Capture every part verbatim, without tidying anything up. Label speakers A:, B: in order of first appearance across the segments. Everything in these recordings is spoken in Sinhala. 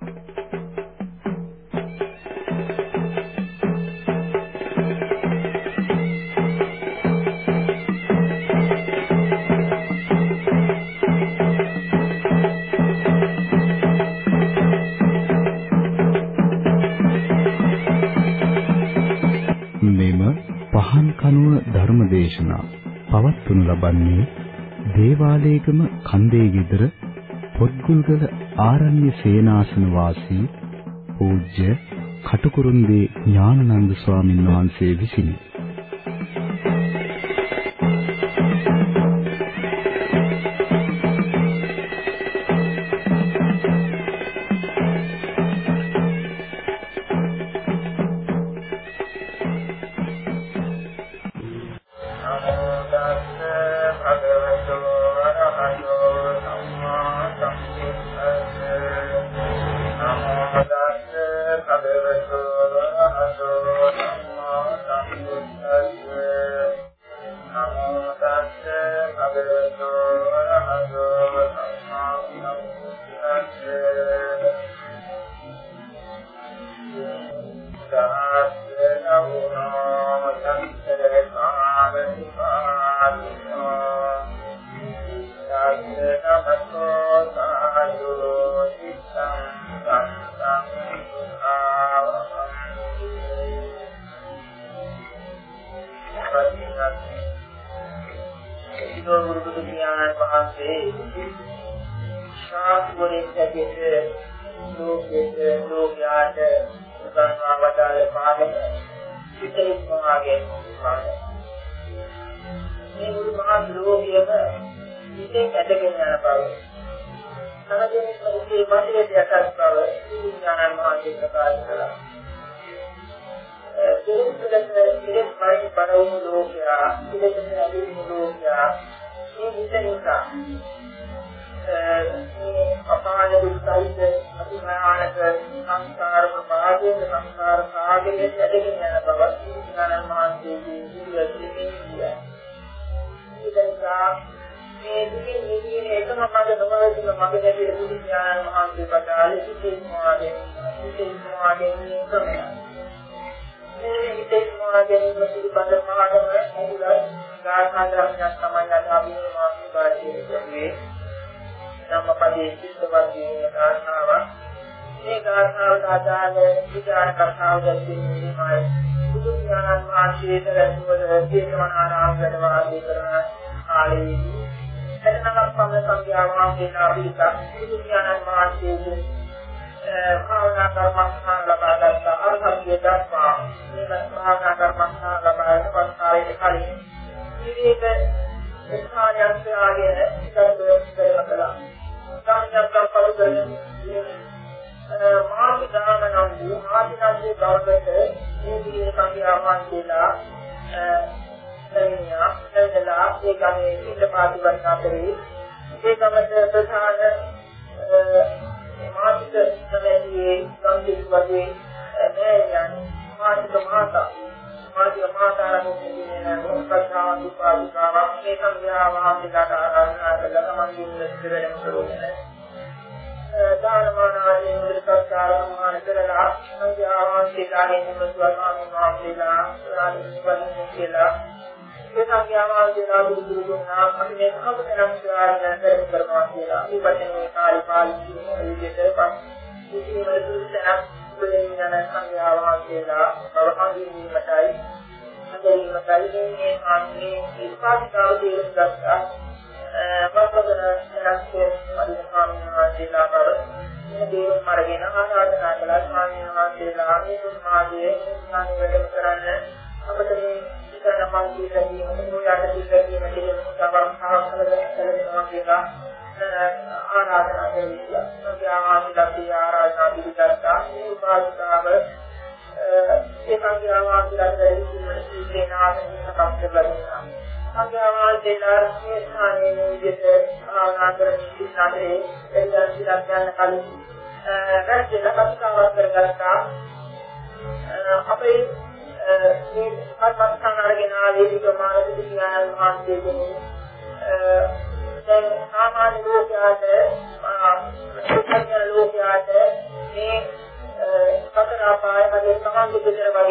A: දේශනා පවත්වනු ලබන්නේ දේවාලයේගම කන්දේ ගෙදර පොත්ගුල්ගල ආරණ්‍ය සේනාසන වාසී පූජ්‍ය කටුකුරුන්දී ඥානানন্দ ස්වාමීන් වහන්සේ විසිනි.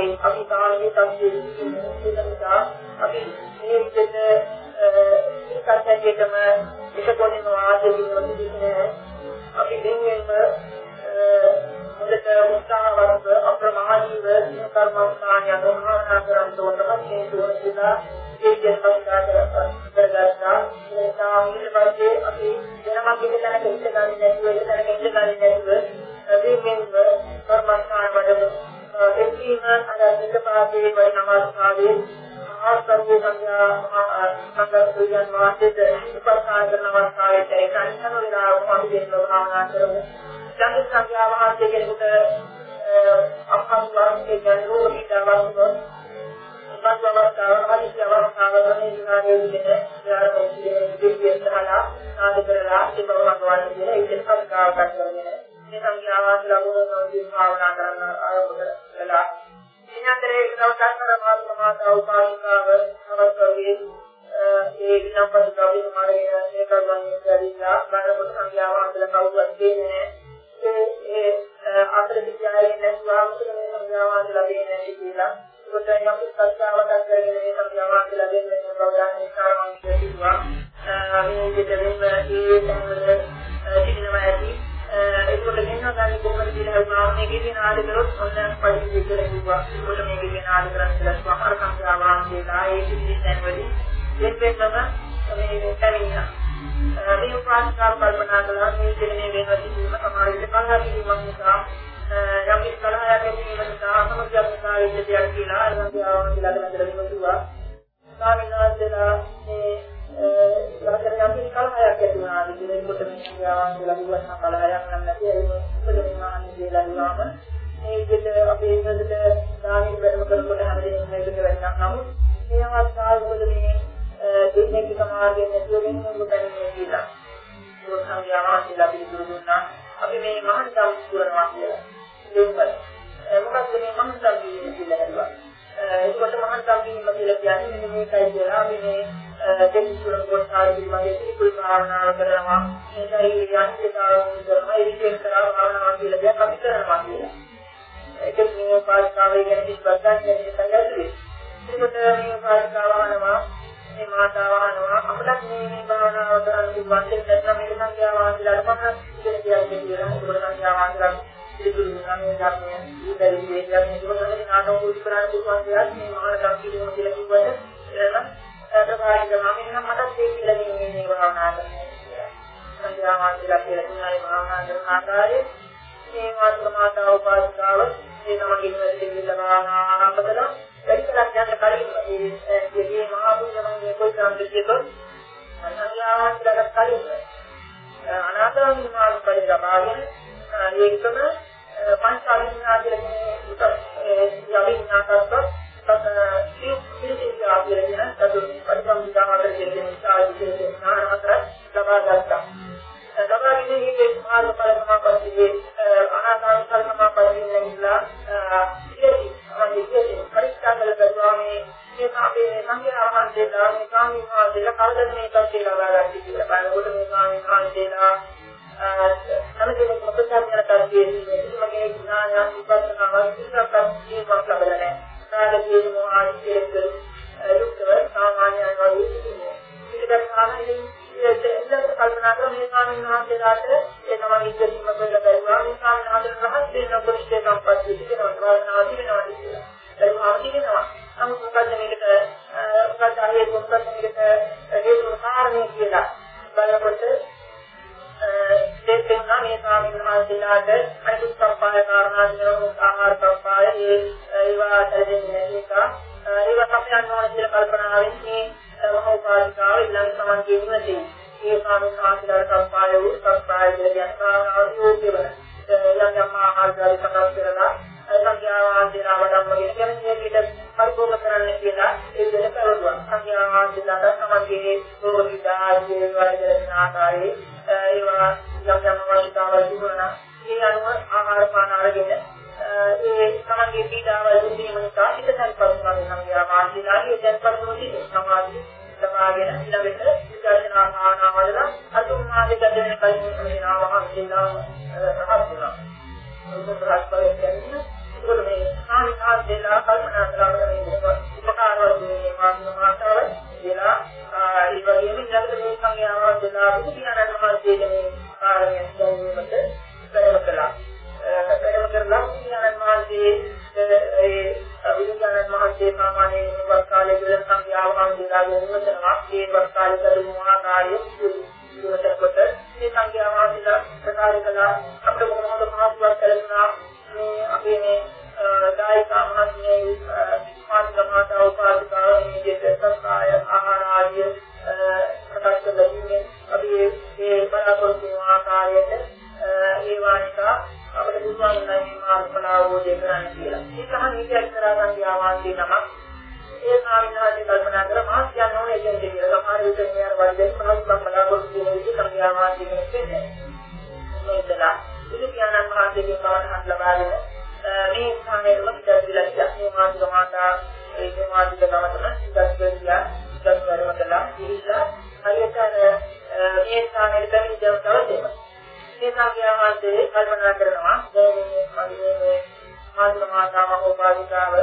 B: ආකාරයේ අපි සාමාන්‍ය සංකේතීන් නිසා අපි මේ විදිහට ඒකත්‍යයටම එකකොණින් වාදයෙන් වදින්නේ අපි දෙන්නෙම මුලට උත්සාහවත් අප්‍රමාදීව කර්මස්ථානය අනුභවනා කරන් තෝරන මේ දුරසිතා ඒ ජීවිතය කරගත්තා ඒ සාමීල වර්ගයේ අපි වෙනම කිසිතැනක ඉඳ ගන්නේ නැතුව ඒ තැනක ඉඳ ගන්නේ නැතුව දෙමින්ව කර්මස්ථාන වලදී එක්කීම අර පිටපාතේ වන අවස්ථාවේ ආස්තර්ය සංඥා සංගතයන් වාසිත උපස්ථාන කරන අවස්ථාවේ ඒක අනිසන වෙලාවක අපි දෙන්න භාවනා කරමු. සංගත සංඥා වාසිත කෙනෙකුට අපහසුතාවයක් ගැන රෝගී දවස්වල මන්වවස්තාව හදිසි අවස්ථාවක මේ විනාඩියේ යාරෝගේ දෙවියන්ලා ආදකරලා ඉබවනවා කියන එක සංස්කාරයක් කරන්නේ. මේ සංඥාවන් ලැබුණොත් භාවනා කරන්න ආරම්භ කළා. ඉන්නතරේ දවසක් මාත්‍ර මාතා උපාසිකාව අවස්ථාවේ ඒ විනම්පත ගාවින් මාර්ගයේ ඒක ගන්නේ දැරිලා බණපොත් සංඥාවන් වල කවුරුත් දෙන්නේ ඒ ඒ අතර විද්‍යාවේ නැතුවම මේ සංඥාවන් ලැබෙන්නේ නැති කියලා ඒකට යම් සංස්කාරයක් කරගෙන මේ සංඥාවන් ලැබෙන්නේ බව දැනගෙන කාරණා කියනවා මේ විදිහටම ඒ තමයි සිටිනවා ඇති ඒකට ගෙන්න ගන්න කොහොමද කියලා හිතනවා මේකේ තියෙන ආදකරොත් ඔන්ලයින් පරිදි විතර කිව්වා ඒකට මේකේ තියෙන ආදකරන් කියලා සමහර සංස්කාරයන් කියලා ඒ සිටින වලින් දෙපෙන්නම මේ කරිනා මේ උපාසකාව කල්පනා කළා මේ දෙන්නේ වෙනවා කියන සමහර විට කල්පනා නිසා යම් කලහයක් ඇති වෙන නිසා සමගියක් නිසා ඒ දෙයක් කියලා අරන්දියාවන් කියලා දෙන්න දෙන්නවා සාමිනාදලා මේ ලක්ෂණ යම් කලහයක් ඇති වුණා විදිහට කොට මේ යාවන් කියලා කිව්වම කලහයක් නම් නැති ඒක උපදිනාන්නේ කියලා නිවාම මේ විදිහට අපේ ඉන්නදට දානින් වැඩම කරනකොට හැමදේම මේකට වෙනවා නමුත් මේ අවස්ථාවවල මේ දෙන්නේ සමාජයෙන් නැතුවෙන් මුලකන්නේ කියලා ඒක සංඥාවක් කියලා පිළිතුරු දුන්නා අපි මේ මහන්තම් පුරනවා කියලා දෙන්න මොකක්ද මේ මහන්තම් කියලා හිතුවා ඒකට මහන්තම් කියලා කියන්නේ මේකයි කියලා අපි මේ දෙන්න පුරන කොට ආදී වගේ පිළිකුල් භාවනාව කරනවා ඒකයි යන්ත්‍රතාවය කරනවා ඒ විදිහෙන් කරා භාවනාව කියලා දෙයක් අපි කරනවා කියලා ඒක මේ පාස්කාවේ ගැන කිව්වත් ගන්න සංගතයි ඒකට මේ පාස්කාවනවා මේ මාතාවනවා අපිට මේ භාවනාව කරන්න පුළුවන් දෙයක් මේක සංඛ්‍යාවන් කියලා පහක් කියන දෙයක් කියලා ඒක සංඛ්‍යාවන් කියලා පිළිගන්න නම් ගන්න ඉතින් මේ කියන්නේ නාටක උත්තරාන් පුළුවන් දෙයක් මේ මහා සංකීර්ණ කියලා කිව්වට එහෙනම් ප්‍රකාශ කරනවා මෙන්න මට ඒක කියලා මේ මේ භාවනාව කරනවා සංඛ්‍යාවන් කියලා කියලා කියනයි භාවනා කරන ආකාරයේ මේ මාත්‍ර මාතාව උපාසකාව මේ තමයි ඉන්නේ භාවනා ආරම්භ කළා වැඩිකලක් යන කලින් මේ මහා පුණ්‍යමය કોઈ සම්පතියක අනාගාමී කියලා කලින් අනාගාමී මාර්ග පරිගමන ඒකම පංචාවිඥා කියලා උතර යවිඥාතස්ස තත් සිවිසිය ආදිරගෙන තදුන් පරිසම්විදාමතර කියන සාධිතේ නානතර ලබා ගත්තා. ලබාගෙන මේ මාර්ග පරිගමන අනාගාමී පරිගමන පරිගණනලා ඉතිරි අනිත් පරිස්කාරවල ගාමී මේ කාපේ සංඛ්‍යාවන් දෙලා මේ කාමීවා දෙලා කවදද මේක කියලා ලබා ගන්න කියලා බලනකොට මේ කාමීවාන් දෙලා අනකෙනෙක් මොකක්ද කරන්නේ මගේ ඥානය විපස්සනා වස්තුවක් ජීවත් ලබන්නේ කාලයේ මොහායිකේක යුක්තව සාමාන්‍යයෙන් වගේ ඉතින් සාමාන්‍යයෙන් ඒක කල්පනා කරන මේ කාමීවාන් දෙලාට ඒ තමයි ඉතිරිම කරලා බලනවා මේ කාමීවාන් රහස් දෙන පොලිස්ටේ සම්පත් විදිහට වර්ණාදී වෙනවා කියලා ඒක ආදීනවා නමුත් මොකද මේකට මොකද ආයේ මොකද මේකට හේතු කාරණේ කියලා බලනකොට දෙකෙන් මේ ස්වාමීන් වහන්සේලාට අනිත් සම්පාය කාරණා දිනන ආහාර සම්පාය ඒ ඒවා දෙන්නේ එක ඒවා තමයි අන්වන කියලා කල්පනාවෙන් මේ මහෝපාසිකාව ඊළඟ සමන් කියනදී ඒ ස්වාමීන් වහන්සේලාට සම්පාය වූ සම්පාය දෙවියන් කාරණාව යෝග්‍යවන ඊළඟ ආහාර ගාලි සකස් කරලා සංඛ්‍යාවන් දෙනා වඩම්මගෙන කියන්නේ මේකට පරිභෝග කරන්න කියලා ඒ දෙන කරනවා. සංඛ්‍යාවන් දෙනාට සමගියේ රෝග විදාජේ වර්ගන ආකාරයේ ඒවා යම් යම් අවස්ථාවල් තිබුණා. ඒ අනුව ආහාර පාන අරගෙන ඒ සමගියේ පීඩාවල් දුන්නීම නිසා පිටසන්පත් වන සංඛ්‍යාවන් දෙනාගේ දැන්පත් සමාධි ලබාගෙන ඊළඟට විදර්ශනා භාවනා වල අතුම්මාගේ ගැදෙන කලින් වෙනවා වහන්සේලා රහත් වෙනවා. ඒක රහත් වෙන්නේ ඒක මේ සාමිකාර වහන්සේලා කල්පනා කරලා මේ උපකාරවල මේ මානව මාතාවයි කියලා ඒ වගේම ඊළඟට මේ සංඝයා වහන්සේලා බුදුපියාණන් වහන්සේගේ මේ කාර්යයන් දැනීමට ප්‍රයත්න කළා. ප්‍රයත්න කරලා බුදුපියාණන් වහන්සේ ඒ බුදුපියාණන් වහන්සේ සාමාන්‍යයෙන් වස් කාලයේ ඉඳන් සංඝයා වහන්සේලාගේ නිවසනවා. ඒ වස් කාලේ කරු ආකාරයේ ඉවතකොට මේ සංඝයා වහන්සේලා ප්‍රකාශ කළා අපේ මොනවද මහත්වත් කරනවා මේ අපේ මේ දායකා මහත්මයේ මාතෘ මාතා උපාසිකාව මේ දෙසකාය ආහාර ආදී ප්‍රකාශ දෙන්නේ අපි මේ බලාපොරොත්තු වන ආකාරයට ඒ වානිකා අපේ බුදුන් වහන්සේ මාර්ගඵලාවෝදේ කරන්න කියලා. ඒක අහන්නේ ඉතරා සංඝයා වහන්සේ නමක් ඒ ආවිනාදී කල්පනා කර මාස් යන ඕනේ කියන්නේ කියලා. සමහර විට මේ අර වර්ධන මනස් බලාපොරොත්තු වෙන විදිහ සංඝයා වහන්සේ කෙනෙක් වෙන්නේ. මේකලා ඉතින් ඥානන් වහන්සේගේ කවදාවත් ලබාගෙන මේ ස්ථානයේම පිටතිලා ඉන්නේ මාත් ගමතා ඒ මාත් ගමතන ඉස්සෙල්ලා ඉස්සෙල්ලා කරලා ඉහිලා හරියට මේ ස්ථානයේ දෙමින් දවසවල මේ සංඝයා වහන්සේ කල්පනා කරනවා දැන් මේ මාත් ගමතා මහෝපාදිකාව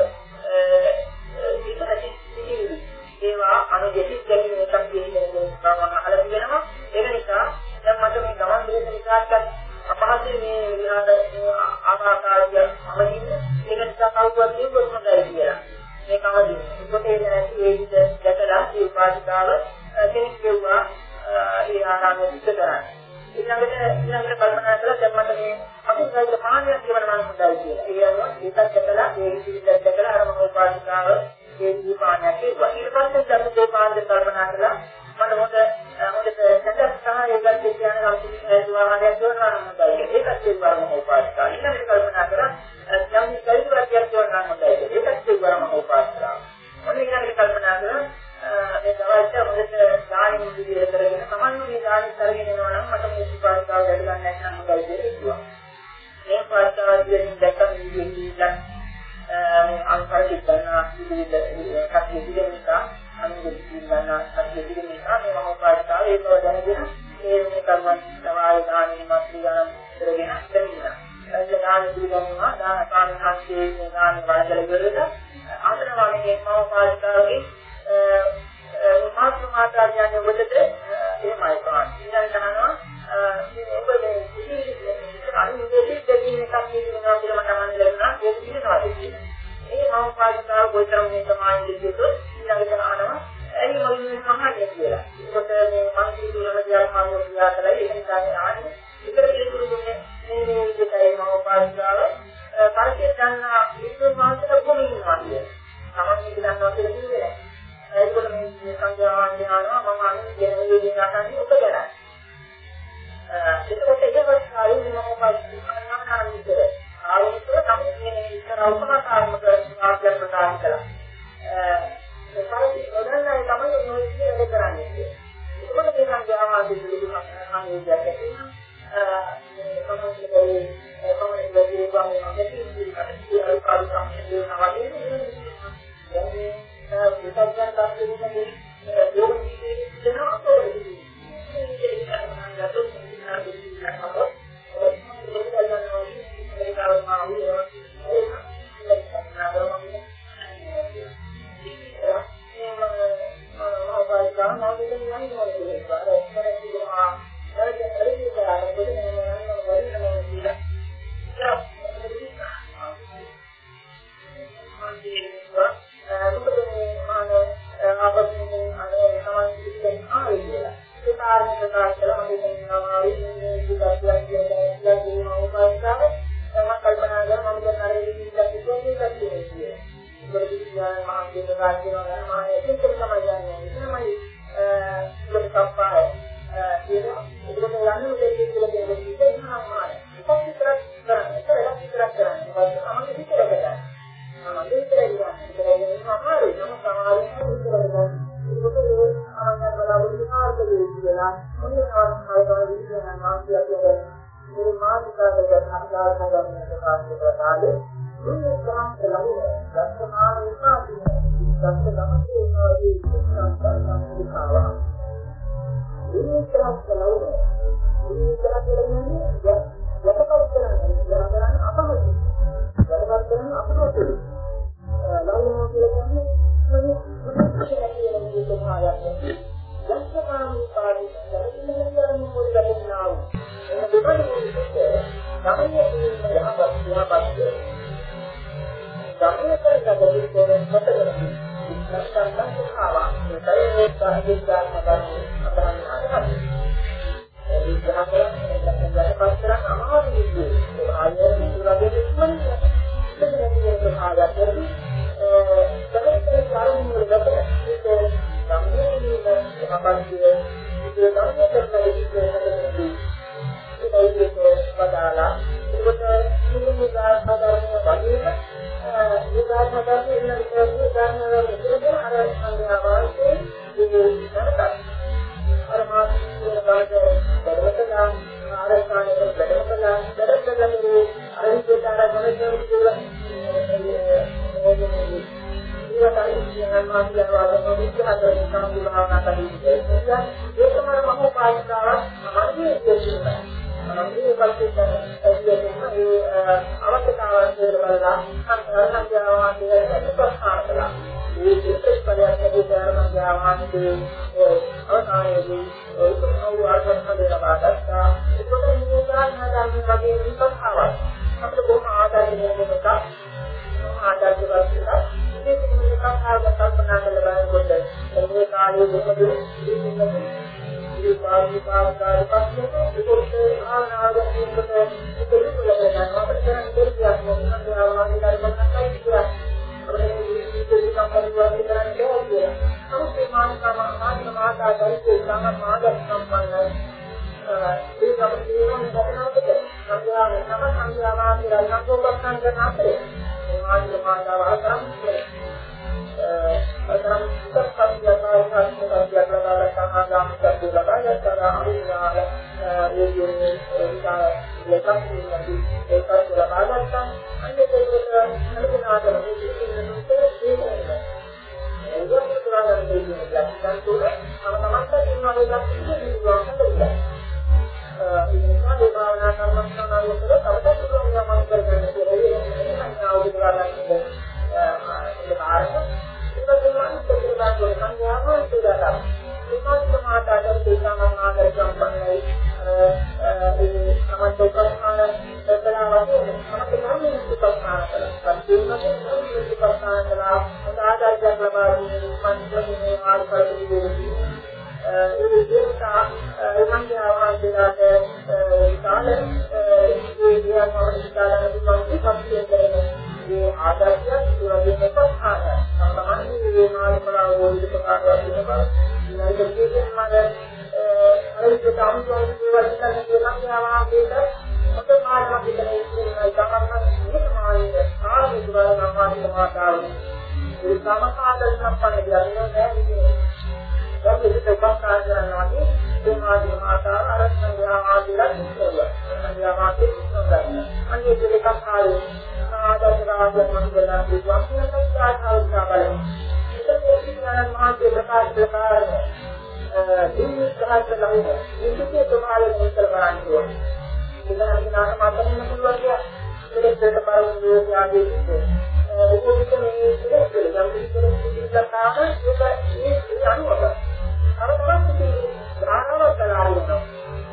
B: ඒවා අනුජිත දෙකින් එකක් කියන්නේ බව අහලා තියෙනවා. ඒක නිසා දැන් මට මේ ගමන් දෙක විකාශයක් අපහසු මේ විහාර ආකාරය අමින්න ඒක නිසා කවුරුත් කියවොත් හොඳයි කියලා. මේක අවදි. ඒකේ නැති ඒ විදිහට දැකලා ඒ උපාසිකාව කෙනෙක් කියුවා ඒ ආරාමයේ සිට කරන්නේ. ඊළඟට ඊළඟට කල්පනා කළා දැන් මට මේ අකුසල පාණයක් කියවන නම් හොඳයි කියලා. ඒ අනුව ඒකත් දැකලා ඒ විදිහට දැකලා අර මම උපාසිකාව ඒ දීපාණයක් කිව්වා. ඊට පස්සේ ධර්මදේ පාණ්ඩ කල්පනා කළා මට හොඳ හොඳට සැකස් සහ ඒකත් කියන කල්පනා දුවාමඩයක් කරනවා නම් හොඳයි. ඒකත් ඒවා මම උපාසිකාව. ඊළඟට කල්පනා කළා යම් කල්පනාවක් කරනවා නම් හොඳයි. ඒකත් ඒවා මම උපාසිකාව. මොන්නේ ඊළඟට කල්පනා කළා මේ දවල්ට හොඳට දාන විදිහට කරගෙන සමන්ව මේ දාන කරගෙන යනවා නම් මට මේ උපාසිකාව වැඩ ගන්න නැත්නම් හොඳයි කියලා කිව්වා. මේ උපාසිකාව කියන දැක්කම ඉන්නේ අන්තරි කරන විදිහට කටයුතු දෙන්නා අනුගත කරන කටයුතු දෙන්නා මේ මහෝපාසිකාව ඒක දැනගෙන ඒ මේ කර්මන් සමාය දානි මාත්‍රිගාන කරගෙන දෙන්නා. එතන දාන පිළිගන්නවා දාන පානහස්සේ මේ දාන වලදල වලට අන්තරවන්නේ මහෝපාසිකාවගේ මාත්‍ර මාතාරියන් වලට එහෙමයි පාන. ඊළඟට අහනවා මේ ඔබේ අනිත් දෙකකින් එකක් කියනවා කියලා මට අහන්න ලැබුණා. ඒක පිළිනවා කියන්නේ. මේ මහෝපාසිකාව කොයිතරම් මේ සමාජයේ දෙකෝ ඊළඟට අහනවා ඇයි මම මහන්නේ කියලා. ඒකට මේ මං කිව්වම දිහා මානව ක්‍රියා කළා ඒක නිසා ආන්නේ. ඒකට පිළිතුරුනේ මේ මේ විදිහටයි මහෝපාසිකාව පරිච්ඡේද ගන්න විශ්ව මාසක කොමිනවා කියන්නේ. සමහරවිට දන්නවා කියලා කිව්වේ නැහැ. ඒකට මේ සංඥාවන් යනවා මම අනිත් කියන විදිහට අහන්නේ ඔබ ගැන. ඒකට ඒකවත් ආයෙත් මහෝපාසිකාව කරනවා විතර. ආයෙත් තමයි ඉස්සර උපකාරමක මාර්ගය ප්‍රදාන කළා. ඒ පරිදි ඔදන්නයි තමයි මේ විදිහට කරන්නේ. ඒකට මේ සංඥාවන් දෙවිලු මම කියන්නේ මේ කොහොමද මේ කොහොමද මේ වගේ අපිට ඒ කාර්ය සම්පූර්ණ වෙනවා. දැන් මේ විතක්යන් තාක්ෂණයේ යෝග ජීවිතේ දෙන අපේ ධර්මයේ තියෙන යහපත් යහපත් ධර්මයේ කරගන්න දෙයක් මතකයි. නැත්නම් සංස්කාරවා මේ කායික ධර්මයන් අතරන්නේ ඒ විග්‍රහයෙන් දැක්කත් කරන අමාරු විදිහට ආයෙත් විදුරගේ ඉක්මනින් දෙන්නේ ආයතන ඒ තමයි කාරුණිය ලබන ඒ සම්මේලනයේ අපන්තිය ඒ ධර්මයේ කරන විදිහට වදාලා ඒකට මුලින්ම ආධාරණය වගේ ඒ ධර්මයෙන් ඉන්න විදිහට ධර්මවල අර සංඥාවාසේ ඒ කරකට අර මානසික බවට බඩවතලා ආරස්ථානයේ බඩවතලා බඩවතලා අරිතේතර ගමනේ කියලා ඉවතයි කියන මානසිකව විස්තරයෙන් සම්පූර්ණවනා කරන්නේ ඒකම මහෝ පාස්තාව අමාරුයි කියන්නේ අනුන්ගේ කල්පිතන ඒ අවශ්‍යතාවයන් පිළිබඳව සංඥාවන් කියන ප්‍රශ්න කළා. මේ විශේෂ පරිච්ඡේදයේ ධර්මඥානයේ අවසානයේදී උතුම් ආකාරයෙන් ලබාගත්තා. ඒකට නියෝගයන් හදාගන්න වගේ විස්තරාවක්. අපිට බොහොම ආදරණීය වෙනකක් ආදර්ශ වස්තුවක්. ඉතින් මේක කතාව කල්පනා කරලා බලනකොට මේ කාලයේ දුකදී ඒ පාරි පාරකාර පස්සේ ඒකේ ආනාගමිකට පිළිතුරු ලැබෙනවා. අපිට කරන්න දෙයක් මොකක්ද ආවගේ ධර්මයක් කියලා. අපිට මේ කම්පැනි කරන්නේ ඕනේ. නමුත් මේ මානසික මානසික මාතාවයි සාම මාදක් සම්පන්නයි. ඒ කම්පැනිවල මොකක්ද සංඥා නම සංඥා මාත්‍රා සංකෝපන කරන අතරේ මේ මානසික මාතාව අතරම් අතරම් සත්‍යයන්වල සත්‍යයක් ලබා ගන්න සත්‍ය ලබා ගන්න අනුඥාන ඒ කියන්නේ ලකම් කියන්නේ ඒකත් ලබා ගන්න අන්නේ ඒකට අනුඥාන මේ කියන්නේ ඒ කියන්නේ කියන්නේ ලක්ෂණ තුන තමන්ට තියෙනවා ලක්ෂණ දෙකක් ඒ නිසා මේ භාවනා කර්මස්ථානවල තවද පුළුවන් යමක් කරගන්න කියලා සංඥාව විතරක් ඒ කාර්ය ඉතින් මම කියන සංඥාව කියලා විකල්ප මාතාට තේසම ආකාර සම්පන්නයි ඒ සමස්ත ප්‍රශ්න දෙකලා වගේ අපිට නම් විපස්සනා කරලා පරිපූර්ණ විපස්සනා කරලා ආදායයක් ලබා ගැනීම මනසේ ආකාරයෙන් දෙන්නේ ඒ විදිහට ඒ සංඥාවන් දෙලාට කාලේ ඒ දියාමවල ඉස්සරහට පස්සේ කරන ඒ ආදායය තුරගෙන පස්සාන සම්මානීය මේ මාර්ගවල වෝලිත ප්‍රකාශ වෙනවා ඊළඟට කියන්නේ මම අර ඒක සාමුද්‍රික දේවල් කියන සංඥාවන්ට ඔතන මාර්ගයක් විතරයි කියන්නේ තමයි මේක මාර්ගය ආරම්භ කරන සම්මානික මාතාව ඒ සමකාලීන සම්පන්න කියන්නේ නෑ දැන් මේක ප්‍රකාශ කරනවා මේ මාර්ගය මාතාව අර සංඥාවාදීලා ඉස්සෙල්ලා සංඥාවාදී ඉස්සෙල්ලා අන්නේ දෙකක් ආවේ ආදායරාජ මංගලා විශ්වාසයෙන් සාධාරණ බලය. ඒක විඥාන මාර්ගයේ ප්‍රකාශ ප්‍රකාර දිනු සහජ ලංග. මේකේ ප්‍රමාණය විතර බලන්නේ. ඉතින් අන්න මාතන්න පුළුවන් කිය. මේක දෙක පාරමිතිය ආදී ඉන්නේ. ඒක විතර මේ ඉතින් ගම් විතර ඉස්සතාව ඒක ඒ අනුව. අර තමයි ධාරාව කරාරිනවා.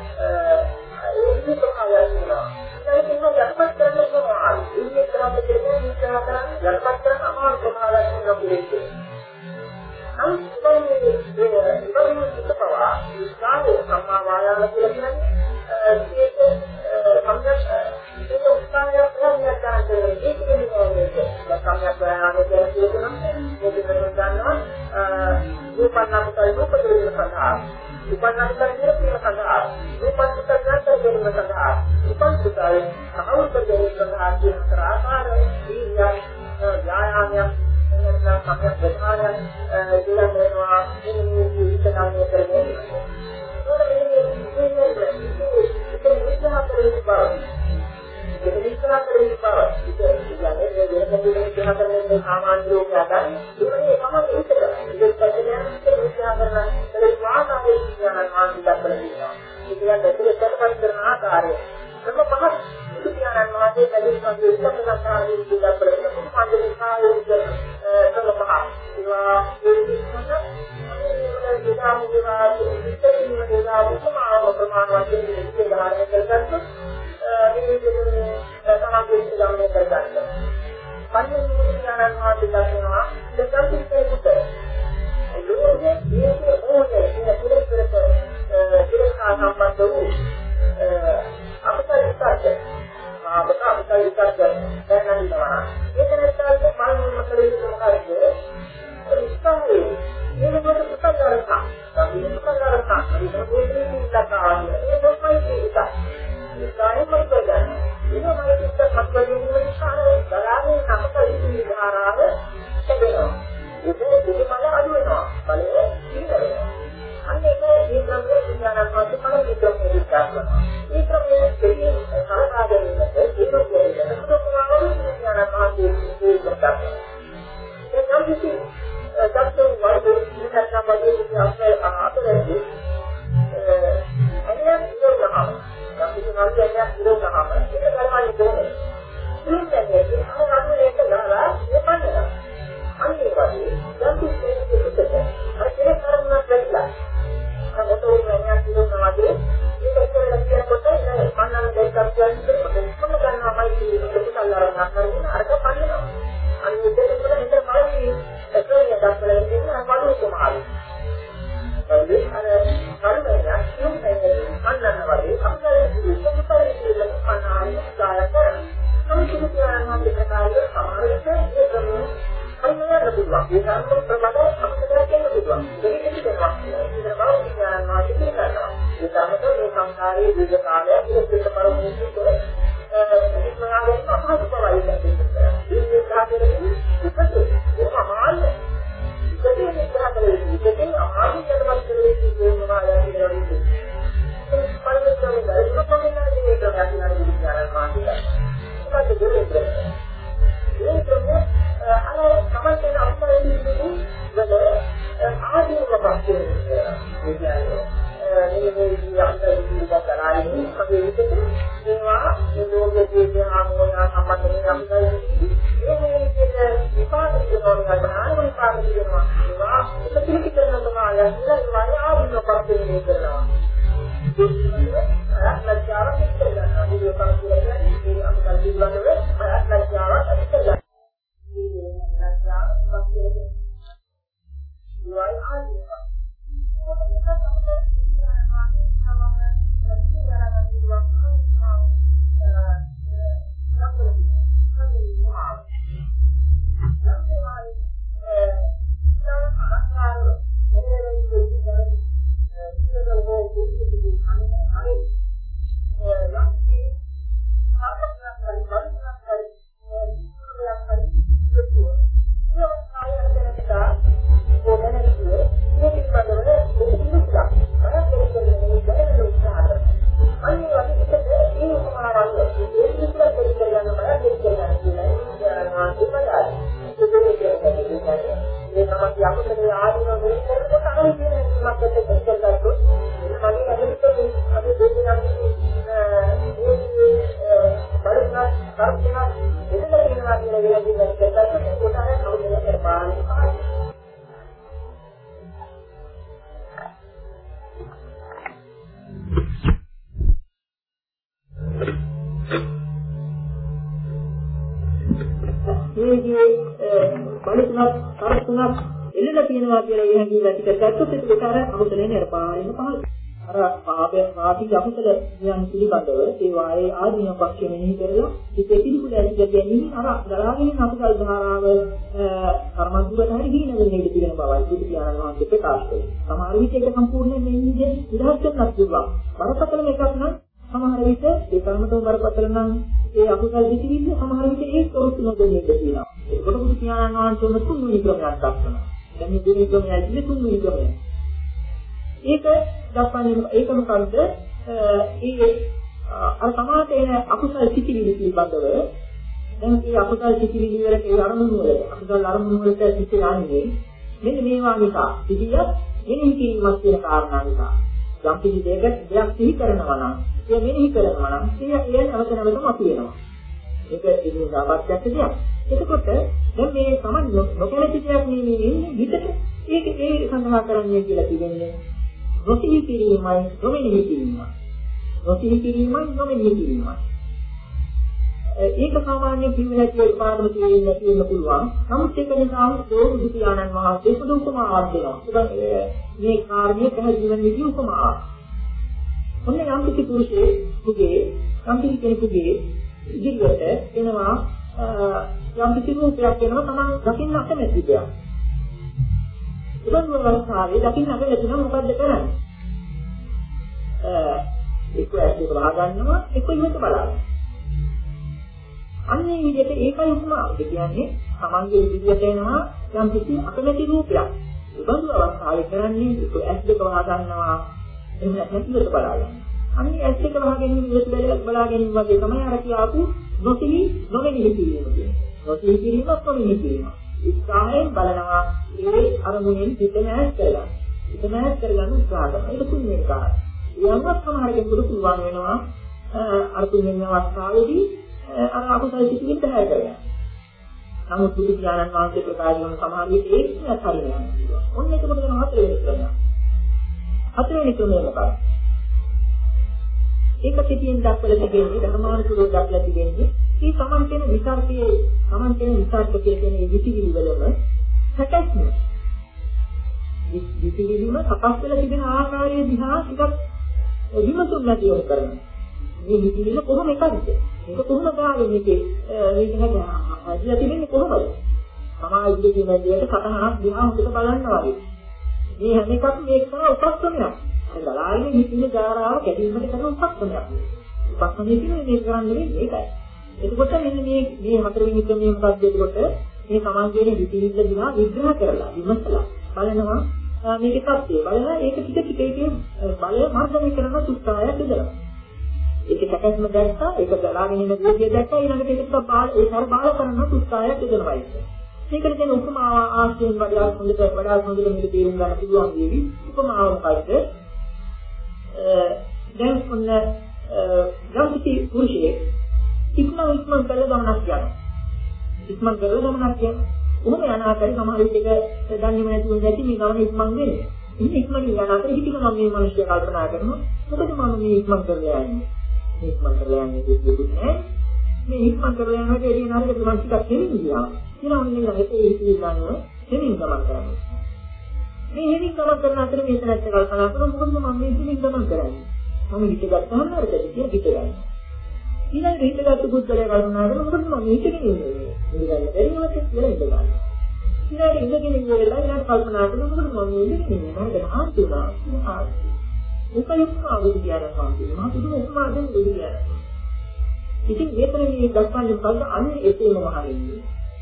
B: ඒ ප්‍රමාණය ඒක යටපත් කරන්න ඕන. ඉන්නේ කරන්නේ කියන්නේ විස්තර කරන්නේ යටපත් කරන අමාරු ප්‍රමාණයක් නෙවෙයි. නමුත් මේ මේ ඉතින් සුපවා ඉස්ලාමයේ සම්මා වායාම කියලා කියන්නේ ඒක සම්පූර්ණ ඒක උත්සාහයක් කරන්නේ නැහැ. ඒක කියන්නේ සම්මා වායාම කියන්නේ මේක ගන්නවා රූපන්නම්කයි රූපදේශ සඳහා උපන්නම්කයි කියන සඳහා රූපස්කන්ධ දෙන්න සඳහා උපන්සුතයි සහවුරුදේ සඳහා කියන ආකාරයෙන් දීයන් යායාමයන් එන්න සම්‍යක් ප්‍රධානයන් දෙලන් වෙනවා මේ විචාරණය කරන්නේ. ඒක මේ ඒක විස්තර කරේ බව. ඒක විස්තර කරේ බව. ඒක කියන්නේ වෙන කෙනෙක් කරන්නේ සාමාන්‍ය ලෝකයට දුරේ තමයි විතර. ඒක පැහැදිලිවම විස්තර කරන ඒ වාදාවේ කියන මානසික කරනවා. ඒක යද්දී දෙකක් කරන ආකාරය සම පහක් විද්‍යානන් මාසේ බැලුම් සංකේත සම්පූර්ණතාවයෙන් ඉඳලා බලනකොට පංචවිකාරයේ සම පහ ඒවා ඒ විදිහට අනේ දේශාම දේවා ඉතින් දේවා උපමාව ප්‍රමාණ වශයෙන් ඉතිරි ධාරණය කරගන්න විවිධ සමාජයේ ගමනය කරගන්නවා. පන්නේ ඥානන් වාදී දක්වනවා දෙකක් තිස්සෙකුට. ඒ ලෝකයේ මේකේ ඕනේ ඉන්න පිළිතුරට ඉරසා සම්බන්ධ වූ අපතේ ඉස්සත් අපත අපතේ ඉස්සත් දැනගන්නවා. ඒක නැත්නම් මානව මතලේ මොකක්ද? ඉස්සන්නේ මේක කොට පුතක් කරනවා. අපි පුතක් කරනවා. ඒක දෙන්නේ ඉස්සතාවන්නේ. ඒක තමයි ඒක. ඉස්සන්නේ මොකද කරන්නේ? ini malah kita maklum ini sekarang dalamnya apa itu diharap sebelum itu jadi malah aduh malah ini ane ini dia jangan masuk malah itu menyedihkan itu menjadi salah ada ini itu jadi itu pengaruh jangan masuk itu berkat dan nanti sih satu waktu kita sama dia apa apa lagi ini yang itu mahal tapi nanti ada itu mahal itu kalau itu belum jadi kalau kamu itu adalah itu mana ani lagi nanti itu itu akhirnya karena bela kalau itu banyak itu lagi itu lagi yang betul mana dari kajian itu betul kan nama itu itu kalau nak ini harga panjang ani itu itu itu lagi itu yang dapat ini apa itu mahal jadi ada kalau banyak itu mana lagi apa itu itu itu mana saya kan kalau kita jangan berkata sama itu itu hanya lebih waktu dan berbagai aktivitas yang lebih waktu jadi itu tidak waktu tidak mau jangan masih tidak kita itu sampai di sekali itu kita baru itu jadi mengalami apa itu kalau itu ini terakhir ini itu itu mahal jadi ini terakhir ini jadi mahal yang masih itu mengalami dari itu pada saat itu itu pengennya ini terkait di jalan masih kita jadi ini terus kalau kamu tidak apa ini itu jadi ada yang pasti misalnya ini yang kita juga lain seperti itu semua itu jadi yang yang sama dengan yang ini ini kita dipakai dengan orang dipakai dengan semua seperti kita mengenal yang lain ada pasti ini kalau ayat najara kita ada di dalam Quran ini akan dibilang ayat najara kita ada di najara pasti dua ayat kita sampai di dalam nama dan di dalam Quran mau eh sampai di rumah sampai hari eh dalam acara ini itu juga kita tahu itu hari eh yang ini apa yang dari dari dari yang hari itu yang saya cerita bukan itu ini pada itu juga saya cerita ini dari luar ini lagi kita ini pengalaman itu kita cerita yang saya cerita ini jangan dibayar itu dia cerita ini nama siapa sendiri ada yang itu tahu ini maka kita cerita itu kami ada itu ada dua nanti ini barunya barunya itu lagi lagi lagi lagi cerita itu kita ada kalau dia terbang ini barunya barunya එල්ලලා තියෙනවා කියලා ඒ හැඟීම ඇති කරගත්තොත් ඒක උතර අමුතනේ නිර්පාරින පහළ. අර පාපයෙන් වාසි යකුතල යන පිළිබඳව ඒ වායේ ආදීන පක්ෂ මෙහි කරලා ඉතේ පිළිකුල ඇති ගැනීම අර දරාගෙන අපසල් ධාරාව කර්මන්තුවට හරි දින වෙන්නේ ඉඳ තියෙන බවයි පිටි කියනවා මම ප්‍රකාශ කරනවා. සමහර විට ඒක සම්පූර්ණයෙන් නෙන්නේ විදහාත් වෙනත් පුළුවන්. බරපතල එකක් නම් සමහර විට ඒ කර්මතෝ බරපතල නම් ඒ අපසල් දෙකකින් සමහර විට ඒක තොරතුරු නොදෙන්නේ තියෙනවා. ඒකට බුදු පියාණන් වහන්සේ තුන්වෙනි ක්‍රමයක් දක්වනවා. දැන් මේ දෙවෙනි ක්‍රමය ඇතුලේ තුන්වෙනි ක්‍රමය. ඒක දක්වන්නේ ඒක මොකද්ද? ඒ අර සමාජයට එන අකුසල සිතිවිලි පිළිබඳව දැන් මේ අකුසල සිතිවිලි වල ඒ අරමුණු වල අකුසල අරමුණු වලට සිත් යන්නේ මෙන්න මේවා නිසා. සිටිය මෙනෙහි කිරීමක් කියන කාරණා නිසා. යම් කිසි දෙයක දෙයක් සිහි කරනවා නම් ඒ මෙනෙහි කරනවා නම් ඒ ඒ නැවත නැවත මතුවෙනවා. ඒක ඉතින් සාපත්‍යක් දෙයක්. එතකොට දැන් මේ සමන් නොකැලති දෙයක් නෙමෙයි ඉන්නේ හිතට ඒක ඒ සඳහා කරන්නේ කියලා කියන්නේ නොසිහි කිරීමයි නොමෙනෙහි කිරීමයි නොසිහි කිරීමයි නොමෙනෙහි කිරීමයි ඒක සාමාන්‍ය පිළිවෙලට පාඩම තියෙන්න නැති වෙන්න පුළුවන්. නමුත් ඒක නිසා දෝරු බුදුයාණන් වහන්සේ පොදු උපමාවක් දෙනවා. මේ කාර්යය පැහැදිලි වෙන විදිහ උපමාවක්. ඔන්න යම් කිසි පුරුෂයෙකුගේ යම් කිසි කෙනෙකුගේ ඉදිරියට එනවා යම් කිසි රූපයක් එනවා තමන් දකින්න අකමැති දෙයක්. ඉබන් වලසාවේ දකින්න අකමැති නම් මොකද්ද කරන්නේ? එක්ක ඇස් දෙක වහ ගන්නවා එක්ක ඉවත බලනවා. අන්නේ විදිහට ඒකයි උපමාව. ඒ කියන්නේ තමන්ගේ ඉදිරියට එනවා යම් කිසි අකමැති රූපයක්. ඉබන් වලසාවේ කරන්නේ එක්ක ඇස් දෙක වහ ගන්නවා එහෙම නැත්නම් ඉවත බලනවා. අන්නේ ඇස් දෙක වහගෙන ඉවත බලාගෙන වගේ තමයි අර කියාපු නොසිහි නොවෙනි කිරීම කියන්නේ. නොසිහි කිරීමත් නොවෙනි කිරීම. ඉස්සාවෙන් බලනවා ඒ අරමුණෙන් පිට නැස් කරලා. පිට නැස් කරගන්න උත්සාහ කරනවා. ඒක තුන්වෙනි කාරණා. ඊළඟට සමහර කෙනෙකුට පුළුවන් වෙනවා අර තුන්වෙනි අවස්ථාවේදී අර අකුසල සිතිවිලි පහර කරගන්න. නමුත් බුදු ඥානන් වහන්සේ ප්‍රකාශ කරන සමහර විට ඒක හරියන්නේ නැහැ. ඔන්න ඒකකට තමයි හතරවෙනි ක්‍රමය. හතරවෙනි ක්‍රමය මොකක්ද? ඒක පිටින් දක්වලා තිබෙන්නේ ධර්මානුකූලව දක්වලා තිබෙන්නේ මේ සමන් කියන විචාරකයේ සමන් කියන විචාරකයේ කියන විචිවිලි වලම හැටස්ම විචිවිලිම සකස් වෙලා තිබෙන ආකාරය දිහා ටිකක් විමසුම් නැතිව කරනවා. මේ විචිවිලි කොහොම එකද? මේක කොහොමද ගාවෙන්නේ මේකේ මේක හැදලා තිබෙන්නේ කොහොමද? සමාජ විද්‍යාවේ විදියට සතහනක් දිහා හොඳට බලන්න වගේ. මේ හැම එකක්ම මේක තමයි උපක්‍රමයක්. ඒ බලාගෙන හිතින ධාරාව කැඩීමට කරන උපක්‍රමයක්. උපක්‍රමයේ කියන්නේ මේ කරන්නේ මේකයි. එතකොට මෙන්න මේ මේ හතරවෙනි ක්‍රමයේ මොකක්ද එතකොට මේ සමාජයේ විචිවිල්ල දිහා විග්‍රහ කරලා විමසලා බලනවා මේක තත්ත්වය බලලා ඒක ටික ටික ඒකේ බලය මර්ධනය කරන උත්සාහයක් දෙනවා. ඒක සැකස්ම දැක්කා ඒක බලාගෙන ඉන්න විදිය දැක්කා ඊළඟට ඒකට බාල ඒ සර බාල කරන උත්සාහයක් දෙනවා ඒක. මේකට කියන උපමාව ආශ්‍රයෙන් වඩා හොඳට වඩා හොඳට මේක තේරුම් ගන්න පුළුවන් වේවි. උපමාව මොකක්ද? දැන් ඔන්න ගම්පති පුරුෂයෙක් ඉක්මන ඉක්මන කරලා ගමනක් යනවා. ඉක්මන කරලා ගමනක් යනවා. උඹ යන ආකාරي සමහර විට ඒක දන්නේම නැතුව නැති මේ ගමන ඉක්මන් වෙන්නේ. ඉතින් ඉක්මන යන ආකාරي හිතේ නම් මේ මිනිස්සු කල්පනා කරනවා මොකද මම මේ ඉක්මන් කරලා යන්නේ. මේ ඉක්මන් කරලා යන්නේ දෙවියන් ඈ. මේ ඉක්මන් කරලා යනකොට එළිය නරකට මම ටිකක් දෙමින් ගියා. කියලා ඔන්න ඊළඟට ඒ හිතේ ගන්න දෙමින් ගමන් කරනවා. මේ හිමින් ගමන් කරන අතර මේ තැනට කල්පනා කරනවා මොකද මම මේ හිමින් ගමන් කරන්නේ. මම හිත ගත්තාම නරකද කියලා හිත ගන්න. ඊළඟ හිතගත්තු පුද්ගලයා කල්පනා කරනවා මොකද මම හිතගෙන ඉන්නේ. ඉඳලා බැරිවලට කියලා ඉඳ ගන්න. ඊළඟ ඉඳගෙන ඉඳලා ඊළඟ කල්පනා කරනවා මොකද මම ඉඳගෙන ඉන්නේ. මම දැන් ආන්ති වුණා. උපයුක්ත අවුරුදු කියලා සම්පූර්ණ මම දුක උපමා දෙන්න දෙන්න කියලා. ඉතින් මේතන මේ දක්වන්නේ මොකද්ද? අන්නේ ඒකේම මහන්නේ.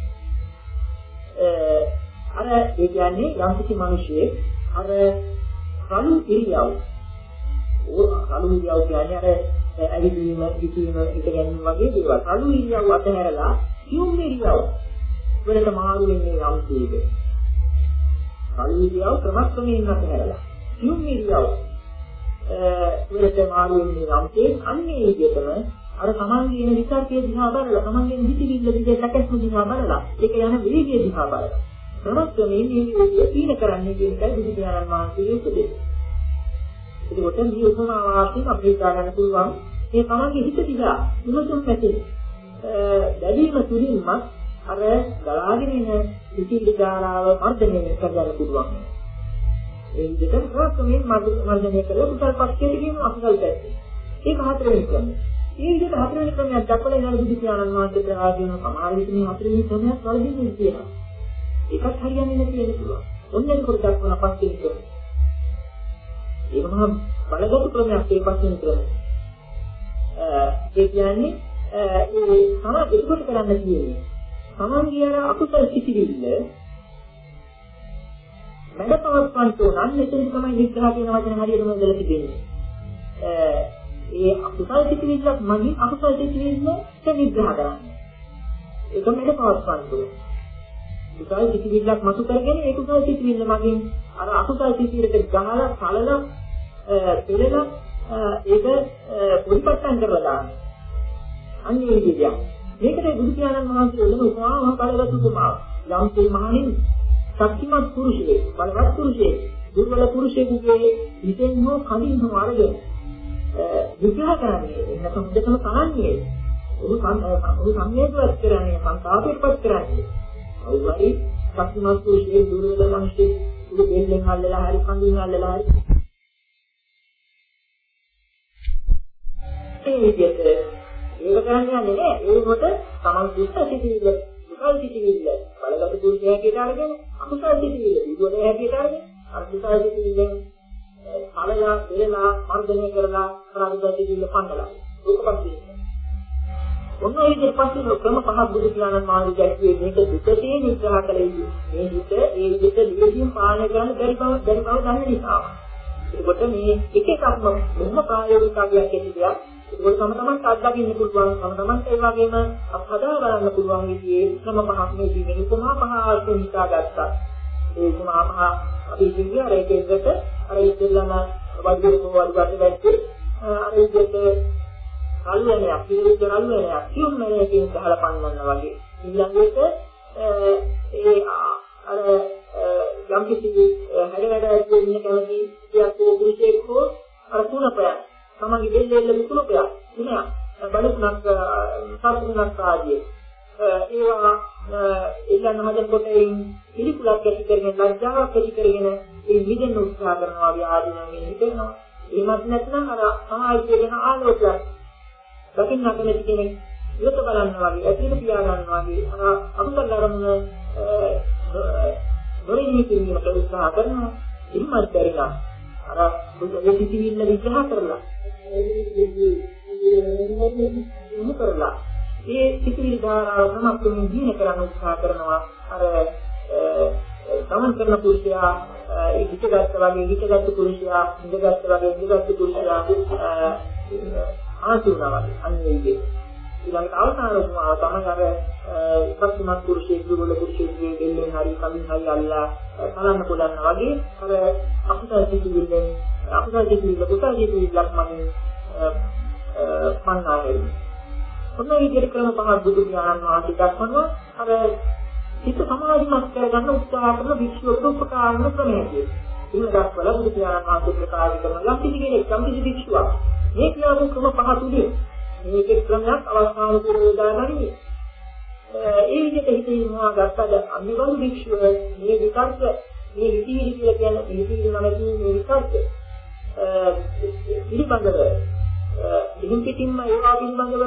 B: අර ඒ කියන්නේ යම් කිසි මිනිහෙක් අර කලු ඉරියව් ඕ කලු ඉරියව් කියන්නේ අර ඇවිදීම පිටීම එක ගැනීම වගේ දේවල්. කලු ඉරියව් අතහැරලා සියුම් ඉරියව් වලට මාරු වෙන්නේ යම් දෙයක. කලු ඉරියව් ක්‍රමක්‍රමයෙන් අතහැරලා සියුම් ඉරියව් වලට මාරු වෙන්නේ යම් දෙයක්. අන්නේ විදිහටම අර තමන්ගේ ඉන විචාරකයේ දිහා බලලා තමන්ගේ හිතවිල්ල දිගේ සැකස්ම දිහා බලලා ඒක යන වේගය දිහා බලලා ක්‍රමක්‍රමයෙන් මේ විදිහට තීන කරන්නේ කියන එකයි බුදු දහම මාර්ගයේ උපදෙස්. ඒකට මේ උපමාව ආශ්‍රිතව අපිට ගන්න පුළුවන් මේ තමන්ගේ හිත දිහා විමසුම් පැති දැඩිම තුලින්ම අර ගලාගෙන එන විචිල්ල ධාරාව මර්ධනය කරගන්න පුළුවන්. ඒ විදිහට ක්‍රමක්‍රමයෙන් මර්ධනය කරලා කුසල් පක්ෂයට කියන අකුසල් පැත්තේ. ඒක හතරවෙනි ක්‍රමය. මේ විදිහට හතරවෙනි ක්‍රමයක් දක්වලා ඉන්න බුදු පියාණන් වහන්සේ ප්‍රකාශ කරන සමහර විට මේ හතරවෙනි ක්‍රමයක් වලදීන්නේ කියනවා. ඒකත් හරියන්නේ නැති වෙන්න පුළුවන්. ඔන්න ඒක කොට දක්වන පස්වෙනි ක්‍රමය. ඒක මහා බලගත් ක්‍රමයක් ඒ පස්වෙනි ක්‍රමය. ඒ කියන්නේ ඒ සමහර දෙකට කරන්න කියන්නේ සමන්ගේ අර අකුසල සිතිවිල්ල මඩපවත්වන්තෝ නම් මෙතන තමයි විග්‍රහ කියන වචන හරියටම දෙලා තිබෙන්නේ. ඒ අකුසල සිතිවිල්ලක් මගින් අකුසල සිතිවිල්ල විග්‍රහ කරන්නේ. ඒක මඩපවත්වන්තෝ. කුසල සිතිවිල්ලක් මතු කරගෙන ඒ කුසල සිතිවිල්ල මගින් අර අකුසල සිතිවිල්ලට ගහලා කලලා පෙළලා ඒක පොඩිපට්ටම් කරලා දානවා. අන්නේ විදියට. මේකට බුදු පියාණන් වහන්සේ උදම උපමාව බලවත් උපමාව. යම් තේ මහණෙනි ශක්තිමත් පුරුෂයෙක්, බලවත් පුරුෂයෙක්, දුර්වල පුරුෂයෙකුගේ හිතෙන් හෝ කනින් හෝ අරගෙන විග්‍රහ කරන්නේ නැත්නම් දෙකම කරන්නේ ඔහු ඔහු සංවේදවත් කරන්නේ සංකාපයටපත් කරන්නේ. අවුරුයි සත්‍යමත් කුෂේ දුර්වල මිනිස්සු උඩ දෙල්ලෙන් හල්ලලා හරි කඳුන් හල්ලලා හරි ඒ විදිහට ඒක කරන්නේ නැහැ. ඒ මොකද තමන් දුක්ඛ සිතිවිල්ල දුකල් සිතිවිල්ල බලගත් පුරුෂය හැටියට අරගෙන අකුසල් සිතිවිල්ල දුර්වල හැටියට අරගෙන අකුසල් සිතිවිල්ලෙන් කලලා දෙලලා මර්ධනය කරලා ප්‍රාණික සිතිවිල්ල පන්නලා දුකපත් ඔන්න ඒ දෙපස්සේ ක්‍රම පහක් බුදු පියාණන් වහන්සේ දැක්වේ මේක දුකේ නිග්‍රහ කළ යුතු. මේ හිත ඒ විදිහට ලියකින් පාලනය කරන්න බැරි බව බැරි බව දන්න නිසා. ඒකට මේ එක එකක්ම මොන ප්‍රායෝගික කාර්යයක් කියලාද? ඒක තම තමන්ට අත්දකින්න පුළුවන්. තම තමන්ට ඒ වගේම අත්හදා බලන්න පුළුවන් විදිහේ ක්‍රම පහක් මේ කියන්නේ උපමා පහ ආශ්‍රයෙන් හිතාගත්තා. ඒ උපමා පහ අපි කියන්නේ අර එකකට අර ඉස්සෙල්ලාම වෛද්‍යවරු වඩ ගත්තේ අර විදිහට කල්යනයක් පිළිවෙත් කරන්නේ කියුම්මලකින් ගහලා පන්නනවා වගේ. ඊළඟට ඒ අර යම් කිසි හැඩවැඩ ඉන්න කැමති කියක් පුරුෂයෙක් හෝ අර තුනපය තමන්ගේ දෙල්ලෙල්ල මුතුනපය තුනක් බලුණක් සාතුණක් ආදී ඒවා ඊළඟ හදනකොට පිළිකුලක් ඇති කරගෙන ලැජ්ජාවක් ඇති කරගෙන ඒ විදිහට උත්සාහ කරනවා වගේ ආදීනමින් හිතෙනවා. එහෙමත් නැත්නම් අර සමාජයේ වෙන ආලෝකයක් දකින්න කැමති කෙනෙක් ඉවත බලන්න වගේ ඇතුළට පියා ගන්නවා වගේ අර අකුසල ධර්ම දොරින් කිරීමට උත්සාහ කරනවා. ඉන්නත් බැරිනම් අර බුදුගේ සිතිවිල්ල විග්‍රහ කරලා එහෙම කරලා ඒ සිතිවිලි ධාරාව සමස්තයෙන් දීන කරන්න උත්සාහ කරනවා. අර තමන් කරන පුරුෂයා ඒ හිතගත්ත වගේ හිතගත්තු පුරුෂයා ඉඳගත්ත වගේ ඉඳගත්තු පුරුෂයා ආසුනවා අන්නේ ඊළඟට අවසානම තමයි අර සත්‍යමත් පුරුෂයෙක් දුර්වල පුරුෂයෙක්ගේ දෙල්ලෙන් හරි කමින් හරි අල්ලා බලන්න පුළුවන් වගේ අර අකුසල සිතිවිල්ලෙන් අකුසල සිතිවිල්ල කුසල සිතිවිල්ලක් මනින් පන්නාවේ ඔන්න ඒ විදිහට ක්‍රම පහක් බුදු ඥානන් වහන්සේ දක්වනවා. අර හිත සමාධිමත් කරගන්න උත්සාහ කරන විශ්වක උපකාරන ක්‍රමයක. ඉන්න දක්වලා බුදු ඥානන් වහන්සේ ප්‍රකාශ කරන යම් කිසි කෙනෙක් යම් කිසි විශ්වාස මේ කියපු ක්‍රම පහ තුලින් මේක ක්‍රමයක් අවස්ථාන පුරෝදානයි. ඒ විදිහට හිතේනවා ගත්තද අනිවාර්ය විශ්ව මේ විකල්ප මේ විදිහට කියලා කියන මේ විදිහට නැති මේ විකල්ප පිළිබඳව ඉදින් පිටින්ම ඒවා පිළිබඳව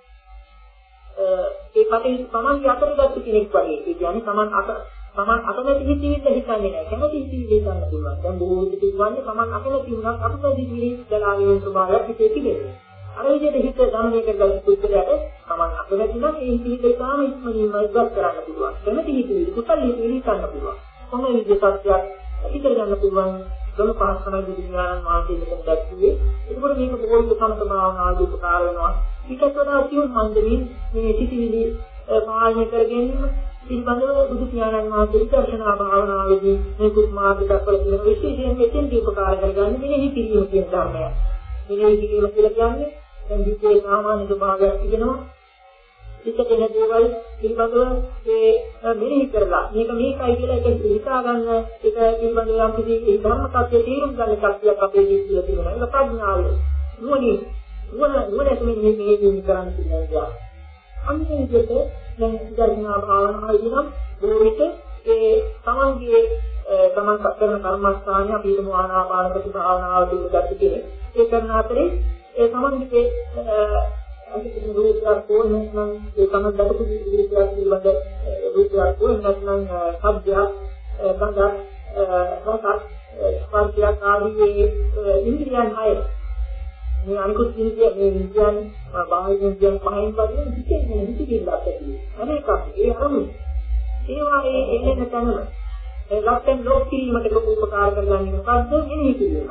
B: ඒ පටේ තමන්ගේ අතට ගත්ත කෙනෙක් වගේ. ඒ කියන්නේ තමන් අත තමන් අකමැති හිතවිල්ල හිතන්නේ නැහැ. කැමති හිතවිල්ල හිතන්න පුළුවන්. දැන් බොහෝ විට කියන්නේ තමන් අකමැති වුණත් අකමැති හිතවිලි දලාවේ ස්වභාවයක් හිතේ තිබෙනවා. අර විදිහට හිත ගමනය කරගන්න පුද්ගලයාට තමන් අකමැති නම් ඒ හිතවිලි තාම ඉක්මනින්ම ඉවත් කරන්න පුළුවන්. කැමති හිතවිලි කුසල හිතවිලි හිතන්න පුළුවන්. කොහොම විදිහට සත්‍යයක් ඇති කරගන්න පුළුවන්. ගම පහක් තමයි බුදුඥානන් වහන්සේ මෙතන දැක්ුවේ. ඒකෝට මේක බොහෝ විට සමතමාවනාදී උපකාර වෙනවා. ඊටත් වඩා සියුම් මන්දමින් මේ සිතිවිලි පාලනය කර ගැනීම පිළිබඳව බුදු පියාණන් වහන්සේ විදර්ශනා භාවනාවේදී මේ කුමාර්ග දක්වලා තියෙන විශේෂයෙන් මෙතෙන්දී උපකාර කරගන්නේ මෙනෙහි කිරීම කියන ධර්මය. මෙනෙහි කිරීම කියලා කියන්නේ දැන් විශේෂ සාමාන්‍ය ස්වභාවයක් තිබෙනවා. පිටකෙන දේවල් පිළිබඳව ඒ මෙනෙහි කරලා මේක මේකයි කියලා එක හිතා ගන්න ඒක පිළිබඳව යම් කිසි ධර්ම සත්‍ය තේරුම් ගන්න ශක්තියක් අපේ ජීවිතේ තියෙනවා. ඒක ප්‍රඥාව. නුවණින් නුවණ නුවණ තුමින් මේ මෙහෙයුම් කරන්න තියෙනවා. අන්නේ විදිහට දැන් ධර්මනා භාවනාවේදී නම් බොහෝ විට ඒ තමන්ගේ තමන් කරන කර්මස්ථානය අපි හිතමු ආනාපාන සති භාවනාව පිළිගත්ත කෙනෙක්. ඒ කරන අතරේ ඒ තමන්ගේ අනිත් රූපයක් කොහොමනම් ඒ තමයි දකපු රූපයක් පිළිබඳ රූපයක් කොහොමනම් සබ්දයක් බංගක් රසක් ස්පර්ශයක් ආදී ඉන්ද්‍රියන් හය මේ අනිකුත් ඉන්ද්‍රිය මේ ඉන්ද්‍රියන් බාහිර ඉන්ද්‍රියන් පහෙන් වගේ හිතේ හිතේ ඇති අනේක ඒ අරමුණ ඒවා ඒ එන්නේ තනම ඒ ලක්ෂණ ලෝක කිරීමට ලොකු උපකාර කරගන්නේ මොකද්ද මෙනෙහි කිරීම.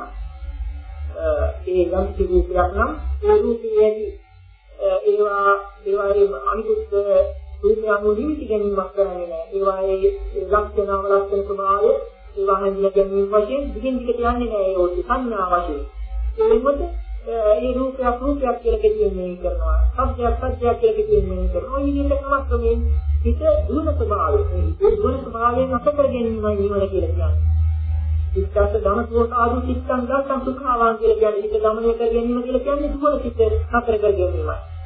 B: ඒ යම් කිසි රූපයක් නම් ඒ රූපයේදී ඒවා ඒවායේ අනිකුත් රූපයන් නිමිති ගැනීමක් කරන්නේ නැහැ. ඒවායේ ලක්ෂණ අවලක්ෂණ ස්වභාවය ඒවා හැඳින ගැනීම වශයෙන් දිගින් දිගට යන්නේ නැහැ. ඒ ඔය සංඥා වශයෙන්. ඒ වෙනකොට ඒ රූපයක් රූපයක් කියලා කියන්නේ කරනවා. සත්‍යයක් සත්‍යයක් කියලා කියන්නේ කරනවා. මේ විදිහට කමක් මේ හිත දුන ස්වභාවය. ඒ දුන ස්වභාවයෙන් අතකර ගැනීමයි නිවන කියලා කියන්නේ. ඉස්සත් ධනසෝත ආදී චිත්තං ගත්තං සුඛාවාන් කියලා කියන්නේ හිත දමනය කර ගැනීම කියලා කියන්නේ දුවන චිත්ත හතර කර ගැනීමයි.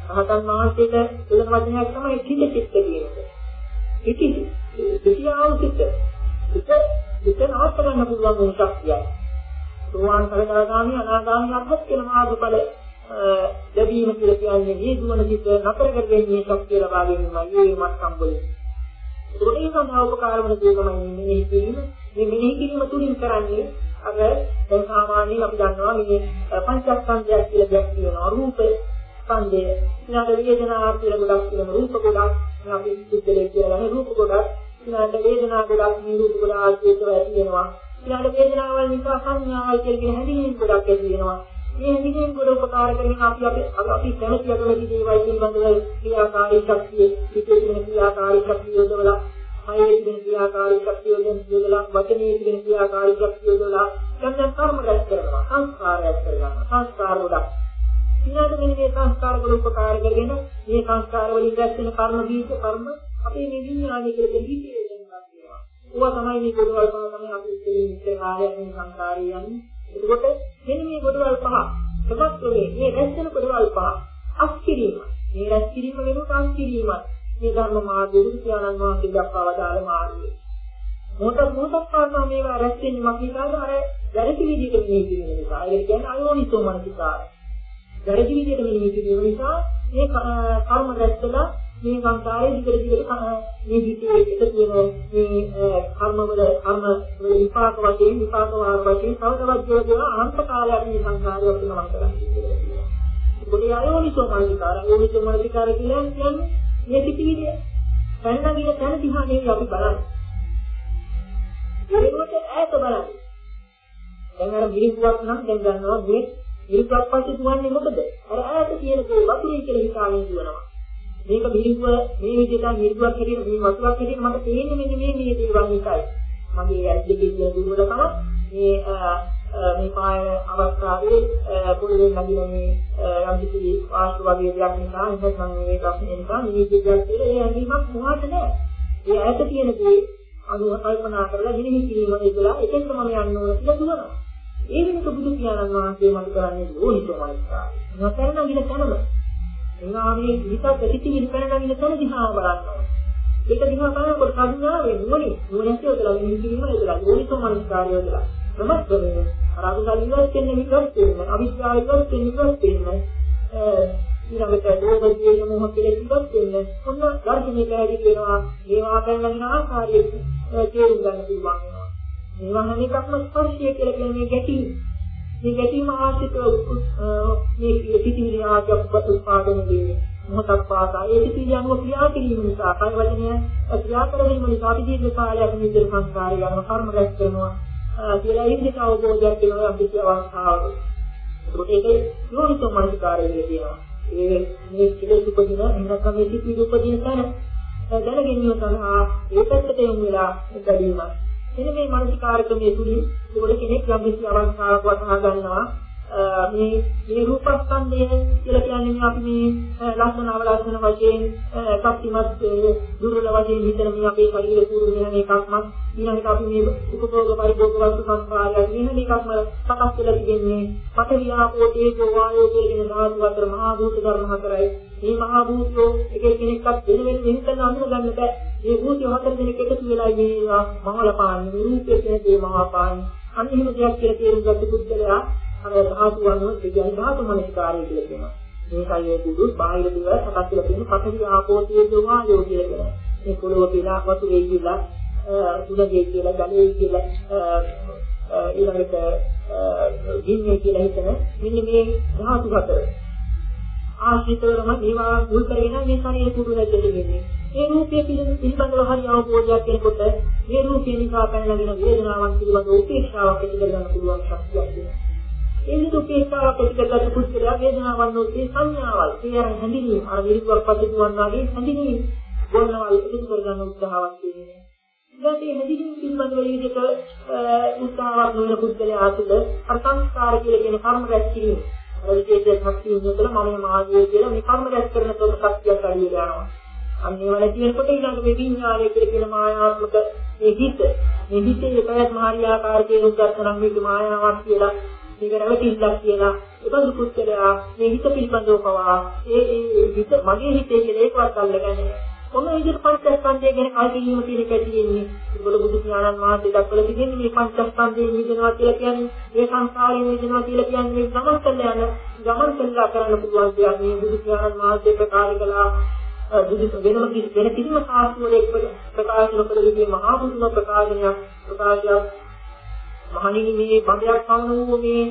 B: රහතන් වහන්සේට දෙන වචනයක් තමයි චිත්ත චිත්ත කියන්නේ. ඉති ඉතිආවසිත ඉත ඉත නවත්ත ගන්න පුළුවන් වෙන ශක්තියක්. සෝවාන් ඵලදාගාමී අනාගාමී අරහත් කියන මාර්ගඵල ලැබීම කියලා කියන්නේ මේ දුවන චිත්ත නතර කරගැනීමේ ශක්තිය ලබා ගැනීමයි මේ මට්ටම් වලින්. ඒකේ සඳහා උපකාර වන දේ තමයි මෙනෙහි කිරීම. මේ මෙනෙහි කිරීම තුලින් කරන්නේ අර දැන් සාමාන්‍යයෙන් අපි දන්නවා මේ පංචස්කන්ධයක් කියලා දෙයක් තියෙනවා. රූප ස්කන්ධය, ඊළඟ වේදනා කියලා ගොඩක් තියෙනවා. රූප ගොඩක් අපි සිද්ධලේ කියලා ගන්න රූප ගොඩක්, ඊළඟ වේදනා ගොඩක් මේ රූප ගොඩ ආශ්‍රිතව ඇති වෙනවා. ඊළඟ වේදනාවල් නිසා සංඥාවල් කියලා හැදීම් ගොඩක් ඇති වෙනවා. මේ හැදීම් ගොඩ උපකාර කරගෙන අපි අපි අපි කැමති අකමැති දේවල් පිළිබඳව ක්‍රියාකාරී ශක්තිය, පිටේ තියෙන ක්‍රියාකාරී ශක්තිය යොදවලා, කායයේ තියෙන ක්‍රියාකාරී ශක්තිය යොදවලා, වචනේ තියෙන ක්‍රියාකාරී ශක්තිය යොදවලා යම් කර්ම රැස් කරනවා, සංස්කාර රැස් කරනවා. සංස්කාර ගොඩක් ඊළඟ මේ සංස්කාර වල උපකාර කරගෙන මේ සංස්කාර වලින් රැස් වෙන කර්ම බීජ කර්ම අපේ මේ විඥානයේ කියලා දීකේ වෙනවා කියනවා. ඒවා තමයි මේ පොදවල් පහ තමයි අපි ඉතින් ඉස්සර කාලයක් මේ සංස්කාරය යන්නේ. එතකොට මෙන්න මේ පොදවල් පහ සමස්තවේ මේ රැස් වෙන පොදවල් පහ අස්කිරීම. මේ රැස් කිරීම වෙනුවට අස්කිරීම. මේ ධර්ම මාර්ගයේ පියාණන් වහන්සේ දක්වා වදාළ මාර්ගය. මොකද මොකක් පාසා මේවා රැස් වෙන්නේ මක්නිකාද අර වැරදි විදිහට මේ කියන නිසා. ඒ කියන්නේ අයෝනිසෝ මනසිකාරය. වැරදි විදිහට මෙනෙහි කිරීම නිසා මේ කර්ම රැස්කලා මේ සංසාරයේ දිගට දිගට මේ හිතේ එකතු වෙන මේ කර්ම වල කර්ම වල විපාක වශයෙන් විපාක වාර වශයෙන් තවතවත් දේවල් අනන්ත කාලයක් මේ සංසාරය අපිට මම කරන්නේ. ඒකේ ආයෝනිසෝ මනසිකාර ආයෝනිසෝ මනසිකාර කියන්නේ මේ පිටිවිදිය පැනනගින තැන දිහා නෙවෙයි අපි බලන්නේ. ඒකට ඈත බලන්න. දැන් අර මිරිඟුවක් නම් දැන් ගන්නවා මේ මේකක් පස්සේ දුවන්නේ මොකද? අර ඈත තියෙන දේ වතුරේ කියලා හිතාගෙන දුවනවා. මේක මිරිඟුව මේ විදිහට මිරිඟුවක් හැටියට මේ වතුරක් හැටියට මට තේින්නේ මෙන්න මේ මේ දේවල් නිසායි. මගේ ඇස් දෙකේ තියෙන දුර්වලකම මේ මේ පාය අවස්ථාවේ පොළවේ නැගින මේ යම් කිසි වාස්තු වගේ දෙයක් නිසා එහෙනම් මේකක් නිසා මේ දෙයක් කියලා ඒ ඇඟීමක් මොහාට නෑ. ඒ ඈත තියෙන දේ අනුව කල්පනා කරලා විනිවිද කිරීම ඉදලා එකෙන් තමයි යන්න ඕන කියලා දුවනවා. ඒ වෙනකොට බුදු පියාණන් වහන්සේ මම කරන්නේ ඕනිසෝ මනසිකාරය. නැතරන විල තනම. එනාමේ විතක් ප්‍රතිචින් කරනගෙන තන දිහා බලනවා. ඒක දිහා බලනකොට කරුණාවේ නුවණින් නුවණැති උදලා විනිවිදීම උදලා ඕනිසෝ මනසිකාරය උදලා. ප්‍රමත්වනේ අරාගල් ඉවත් වෙන විදිහට තියෙනවා. අවිද්‍යාව ඉවත් වෙන විදිහට තියෙනවා. ඊළඟට දෝෂයේ මොහ කියලා ඉවත් වෙන ඔන්න ධර්මයේ පැහැදිලි වෙනවා. මේවා කරනගෙන ආකාරයේ තේරුම් ගන්න පුළුවන් වෙනවා. මේවා හැම එකක්ම ස්පර්ශය කියලා කියන මේ ගැටීම. මේ ගැටීම ආශ්‍රිතව මේ පිටිවිලි ආජප්පත් උත්පාදනය වෙන්නේ. මොහොතක් පාසා ඒ පිටිවිලි අනුව ක්‍රියා කිරීම නිසා කය වචනය ක්‍රියා කරමින් නිසා දීර්ඝ කාලයක් නිතර සංස්කාරය යන කර්ම රැස් කරනවා. කියලා ඉන්දික අවබෝධයක් වෙනවා අපිට අවස්ථාවක. ඒකේ යෝනිසෝ මනසිකාරය කියනවා. ඒ මේ කෙලෙස් උපදින එන්නකම මේ පිටිවිලි උපදින තැන දැනගැනීම සඳහා ඒ පැත්තට යොමු වෙලා ඉඳීම. එනේ මේ මානසිකාරකමේ තුලින් ඒකට කෙනෙක් යම් කිසි අවස්ථාවක් වටහා ගන්නවා මේ මේ රූපස්කන්ධය කියලා කියන්නේ අපි මේ ලක්ෂණ අවලක්ෂණ වශයෙන් සත්‍යමත් දුර්වල වශයෙන් විතර මේ අපේ ශරීර පුරුදු වෙන එකක්ම ඊළඟට අපි මේ උපභෝග පරිභෝග වස්තු සංස්කාරය කියන එකක්ම සකස් වෙලා තිබෙන්නේ පඨවි ආපෝ තේජෝ වායෝ කියන ධාතු අතර මහා භූත ධර්ම හතරයි. මේ මහා භූතෝ එක එක්කෙනෙක්වත් වෙන වෙන වෙනකන් අඳුර ගන්න බෑ. මේ භූත හතර දෙනෙක් එකතු වෙලා මේ මහලපාන්නේ රූපයේ තියෙන දේ මහපාන්නේ අනිහිම දෙයක් කියලා තේරුම් ගත්ත පුද්ගලයා අර ධාතු වලින් කියන්නේ ධාතු මනස්කාරය කියලා කියනවා. මේකයි ඒ දුරු බාහිර දේවල් සකස් වෙලා තියෙන පඨවි ආපෝ තේජෝ වායෝ කියලා කියනවා. මේ පොළොව කියලා වතු වේ කියලා තුනගේ කියලා ගලේ කියලා ඊළඟට ගින්නේ කියලා හිතන මෙන්න මේ ධාතු හතර ආශ්‍රිතවම මේවා මුල් කරගෙන මේ ශරීර පුරුදු වෙන්නේ. මේ රූපයේ පිළිබඳව හරි අවබෝධයක් වෙනකොට මේ රූපය නිසා පැනනගෙන වේදනාවන් පිළිබඳව උපේක්ෂාවක් ඇති කරගන්න පුළුවන් ශක්තියක් තියෙනවා. ඒ විදිහට උපේක්ෂාවක් ඇති කරගත්ත පුද්ගලයා වේදනාවන් ඔස්සේ සංඥාවල් කියන හැඳිනීම අර විරුද්ධව පදිනුවන් වගේ හැඳිනීම ගොන්නවල් එකතු කරගන්න උත්සාහවත් වෙන්නේ. ඊට මේ හැඳිනීම පිළිබඳව විදිහට උත්සාහවත් වෙන පුද්ගලයා තුළ අර සංස්කාර කියලා කියන කර්ම රැස් කිරීම විශේෂ ශක්තිය උදේට මම මාගේ කියලා මේ කර්ම රැස් කරන තොර ශක්තියක් අඩු වෙනවා. අන්නේ වල තියෙනකොට ඊළඟ මේ විඥානය කියලා කියන මායාත්මක මේ හිත මේ හිතේ ප්‍රයත් මාර්යාකාර කියන උද්දර්ශනම් මේක මායාවක් කියලා මේක රැවටිල්ලක් කියලා ඒබඳු පුත්‍රයා මේ හිත පිළිබඳව පවා ඒ ඒ හිත මගේ හිතේ කියලා ඒකවත් අල්ලගන්නේ. කොහොම විදිහට පංචස්කන්ධය ගැන කල්පිනීම කියන එක තියෙන්නේ. ඒගොල්ලෝ බුදු ඥානන් වහන්සේ දක්වලා තිබෙන්නේ මේ පංචස්කන්ධයෙන් මිදෙනවා කියලා කියන්නේ මේ සංසාරයෙන් මිදෙනවා කියලා කියන්නේ මේ ගමන් කරලා යන ගමන් කරලා කරන්න පුළුවන් දෙයක්. මේ බුදු ඥානන් වහන්සේ ප්‍රකාශ කළා බුදු වෙනම කිසි වෙන කිසිම සාස්ත්‍රයක් ප්‍රකාශ නොකළ විදිහේ මහා බුදුම ප්‍රකාශනයක් ප්‍රකාශයක් මහණෙනි මේ බඳයක් පවන වූ මේ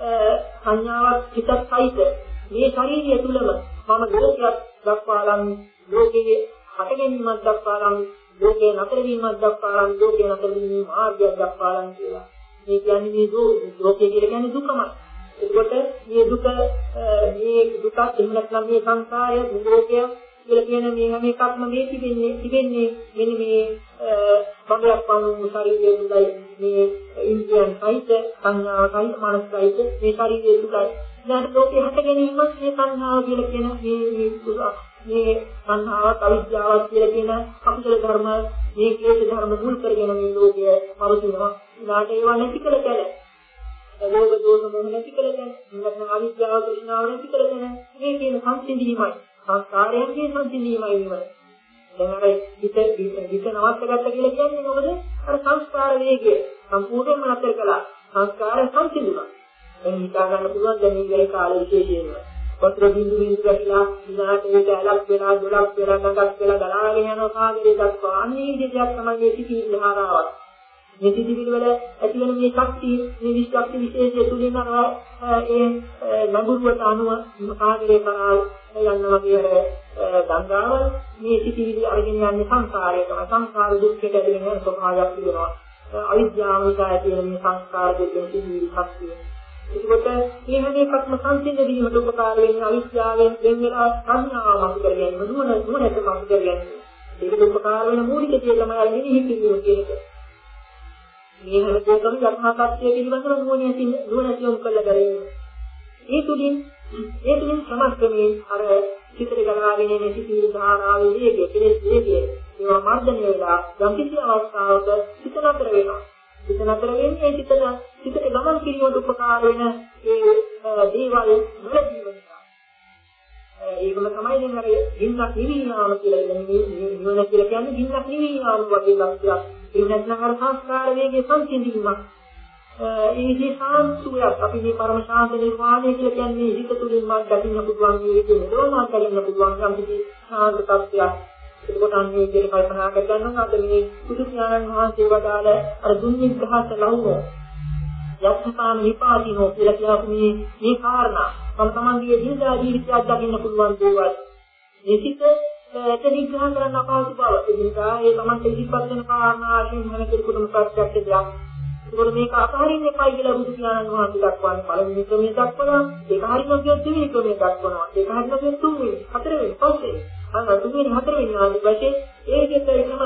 B: සංඥාවක් හිතත් සහිත මේ ශරීරය තුළම මම ලෝකයක් දක්වාලම් ලෝකයේ හටගැනීමක් දක්වාලම් ලෝකේ නතර වීමක් දක්වාලම් ලෝකේ නතර වීම මාර්ගයක් දක්වාලම් කියලා. මේ කියන්නේ මේ ලෝකයේ කියලා කියන්නේ දුකමයි. එතකොට මේ දුක මේ දුකත් එහෙම නැත්නම් මේ සංසාරය ලෝකය කියලා කියන මේ හැම එකක්ම මේ තිබෙන්නේ තිබෙන්නේ මෙන්න මේ බඹයක් වගේ ශරීරයේ තුලයි මේ ඉන්ද්‍රියන් සහිත සංඥා සහිත මනස සහිත මේ ශරීරයේ තුලයි. දැන් ලෝකේ හට ගැනීමත් මේ සංඥාව කියලා කියන මේ මේ සංහාවක් අවිද්‍යාවක් කියලා කියන අකුසල ධර්ම මේ ක්ලේශ ධර්ම මුල් කරගෙන මේ ලෝකය පවතිනවා. ඊළාට ඒවා නැති කළ කල ලෝක දෝෂ මොහ නැති කළ කල නැත්නම් අවිද්‍යාව තෘෂ්ණාව නැති කළ කල මේ කියන සංසිඳීමයි සංස්කාරයන්ගේ සංසිඳීමයි නෙවෙයි. දැන් අර හිත හිත නවත්තගත්ත කියලා කියන්නේ මොකද? අර සංස්කාර වේගය සම්පූර්ණයෙන්ම නතර කළා. සංස්කාර සංසිඳුණා. දැන් හිතා ගන්න පුළුවන් දැන් මේ කාලේ විශේෂයෙන්ම පත්‍ර බින්දු බින්දු ගැටලා ඉඳාට ඒක ඇලක් වෙලා දොලක් වෙලා ගඟක් වෙලා ගලාගෙන යනවා සාගරේ දක්වා. අන්නේ විදිහක් තමයි මේ සිතිවිලි ධාරාවක්. මේ සිතිවිලි වල ඇති වෙන මේ ශක්තිය මේ විශක්ති විශේෂය තුලින් අර ඒ නඹුරුවට අනුව සාගරේ කරා යනවා කියන ගංගාව මේ සිතිවිලි අරගෙන යන්නේ සංසාරේ තමයි. සංසාර දුක්ඛයට ඇදෙන ස්වභාවයක් තිබෙනවා. අවිද්‍යාව නිසා ඇති වෙන මේ සංස්කාර දෙකේ සිතිවිලි ශක්තිය. ඒකට මේ හැම එකක්ම සංසිඳ වීමට උපකාර වෙන අවිද්‍යාවෙන් වෙන වෙලා සංඥාව මත කර ගැනීම නුවණ නුවණට මත කර ගැනීම. ඒකට උපකාර වෙන මූලික දේ තමයි අනිහි කිරීම කියන එක. මේ හැම දෙයකම යථාර්ථය පිළිබඳව නුවණින් නුවණ යොමු කළ බැරි. ඒ තුලින් ඒ තුලින් සමස්තමේ අර චිත්‍ර ගණනාගෙන එන සිතිවිලි ධාරාවේ වේගය කෙලෙස් වේගය ඒවා මර්ධනය වෙලා යම් කිසි අවස්ථාවක සිත නතර වෙනවා. සිත නතර වෙන්නේ සිතන සිතට ගමන් කිරීමට උපකාර වෙන ඒ දේවල් වලදී වෙනවා. ඒකම තමයි දැන් අර ගින්නක් නිවිනාම කියලා කියන්නේ නිවන කියලා කියන්නේ ගින්නක් නිවිනාම වගේ ලක්ෂයක්. ඒ නැත්නම් අර සංස්කාර වේගයේ සංසිඳීමක්. ඒ විදිහේ සාන්තුයක් අපි මේ පරම ශාන්ත නිර්වාණය කියලා කියන්නේ හිත තුළින් මත් දකින්න පුළුවන් මේ විදිහේ නිරෝධමාර්ග දකින්න පුළුවන් යම් කිසි ශාන්ත තත්ත්වයක්. ඒකට අන්නේ විදිහට කල්පනා කරගන්නවා අද මේ බුදු ඥානන් වහන්සේ වදාළ අර දුන්නිග්‍රහත ලව්ව යක්ෂතාන විපාදිනෝ කියලා කියන මේ මේ කාරණා තම තමන්ගේ ජීවිතය ජීවිතයක් දකින්න පුළුවන් දේවල් මේ සිත ඒක නිග්‍රහ කරන්න අපහසු බව ඒ නිසා ඒ තමන්ට ඉදිරිපත් වෙන කාරණා ආශ්‍රයෙන් වෙන කෙනෙකුටම ප්‍රත්‍යක්ෂ දෙයක්. ඒකෝර මේක අතහරින්න එපා කියලා බුදු ඥානන් වහන්සේ දක්වන්නේ පළවෙනි ක්‍රමයේ දක්වනවා ඒක හරියම කියොත් දෙවෙනි ක්‍රමයේ දක්වනවා ඒක හරියම කියොත් තුන්වෙනි හතරවෙනි පස්වෙනි අන්න තුන්වෙනි හතරවෙනි ආදී වශයෙන් ඒකෙත් එකම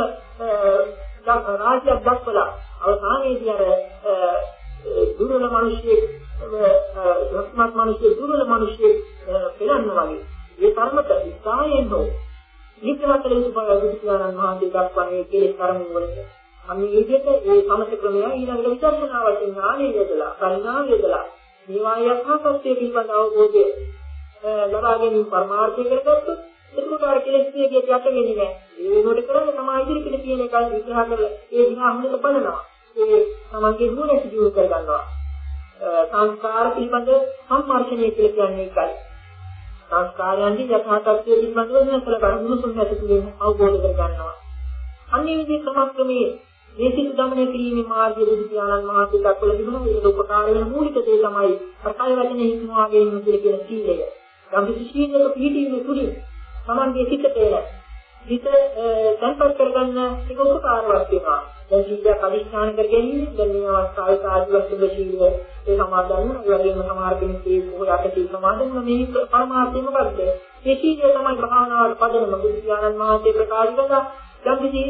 B: රාජ්‍යයක් දක්වලා අවසානයේදී අර දුර්වල මිනිස්සෙක් රත්මත් මිනිස්සෙක් දුර්වල මිනිස්සෙක් පෙළනවා වගේ ඒ කර්මත ඉස්සායෙන් හෝ නිත්‍යවතලේ සුභය බුදු ඥානන් වහන්සේ දක්වන්නේ කෙලෙස් කර්ම වලට අන්නේ විදිහට ඒ සමථ ක්‍රමය ඊළඟට විදර්ශනාවට ඥානය යොදලා පරිණාමය යොදලා මේවා යථාර්ථයේ පිළිබඳ අවබෝධය ලබා ගැනීම පරමාර්ථය කරගත්තොත් එතකොට අර කෙලෙස් විදියට යට වෙන්නේ නැහැ. ඒ වෙනුවට කරන්නේ තමයි ඉදිරියට තියෙන එකයි විග්‍රහ කරලා ඒ දිහා හොඳට බලනවා. ඒ තමන්ගේ නුවණ සිදු කර ගන්නවා. සංස්කාර පිළිබඳ සම්මර්ෂණය කියලා කියන්නේ ඒකයි. සංස්කාරයන්ගේ යථාර්ථය පිළිබඳව වෙනසල බලමුසුන් ඇතුළේ අවබෝධ කර ගන්නවා. අන්නේ විදිහේ ක්‍රමක්‍රමයේ මේ සිත් දමනය කිරීමේ මාර්ගය බුදු පියාණන් වහන්සේ දක්වලා තිබුණා. ඒක උපකාර වෙන මූලික දේ තමයි අර්ථය වචනේ හිතනවා කියන කියන සීලය. යම් කිසි සීලයක පිළිපීමේ තුලින් තමන්ගේ සිතට එන හිත සංපර්ක කරගන්න ඒක උපකාරවත් වෙනවා. දැන් සීලයක් අධිෂ්ඨාන කර ගැනීම දැන් මේ අවස්ථාවේ සාධුවත්ව සීලය ඒ සමාදන් වෙන ඒ වගේම සමහර කෙනෙක් ඒ පොහොයට සීල සමාදන් වෙන මේ පරමාර්ථය මොකද්ද? මේ සීලය තමයි භාවනාවට පදනම බුදු පියාණන් වහන්සේ ප්‍රකාශ කළා. යම් කිසි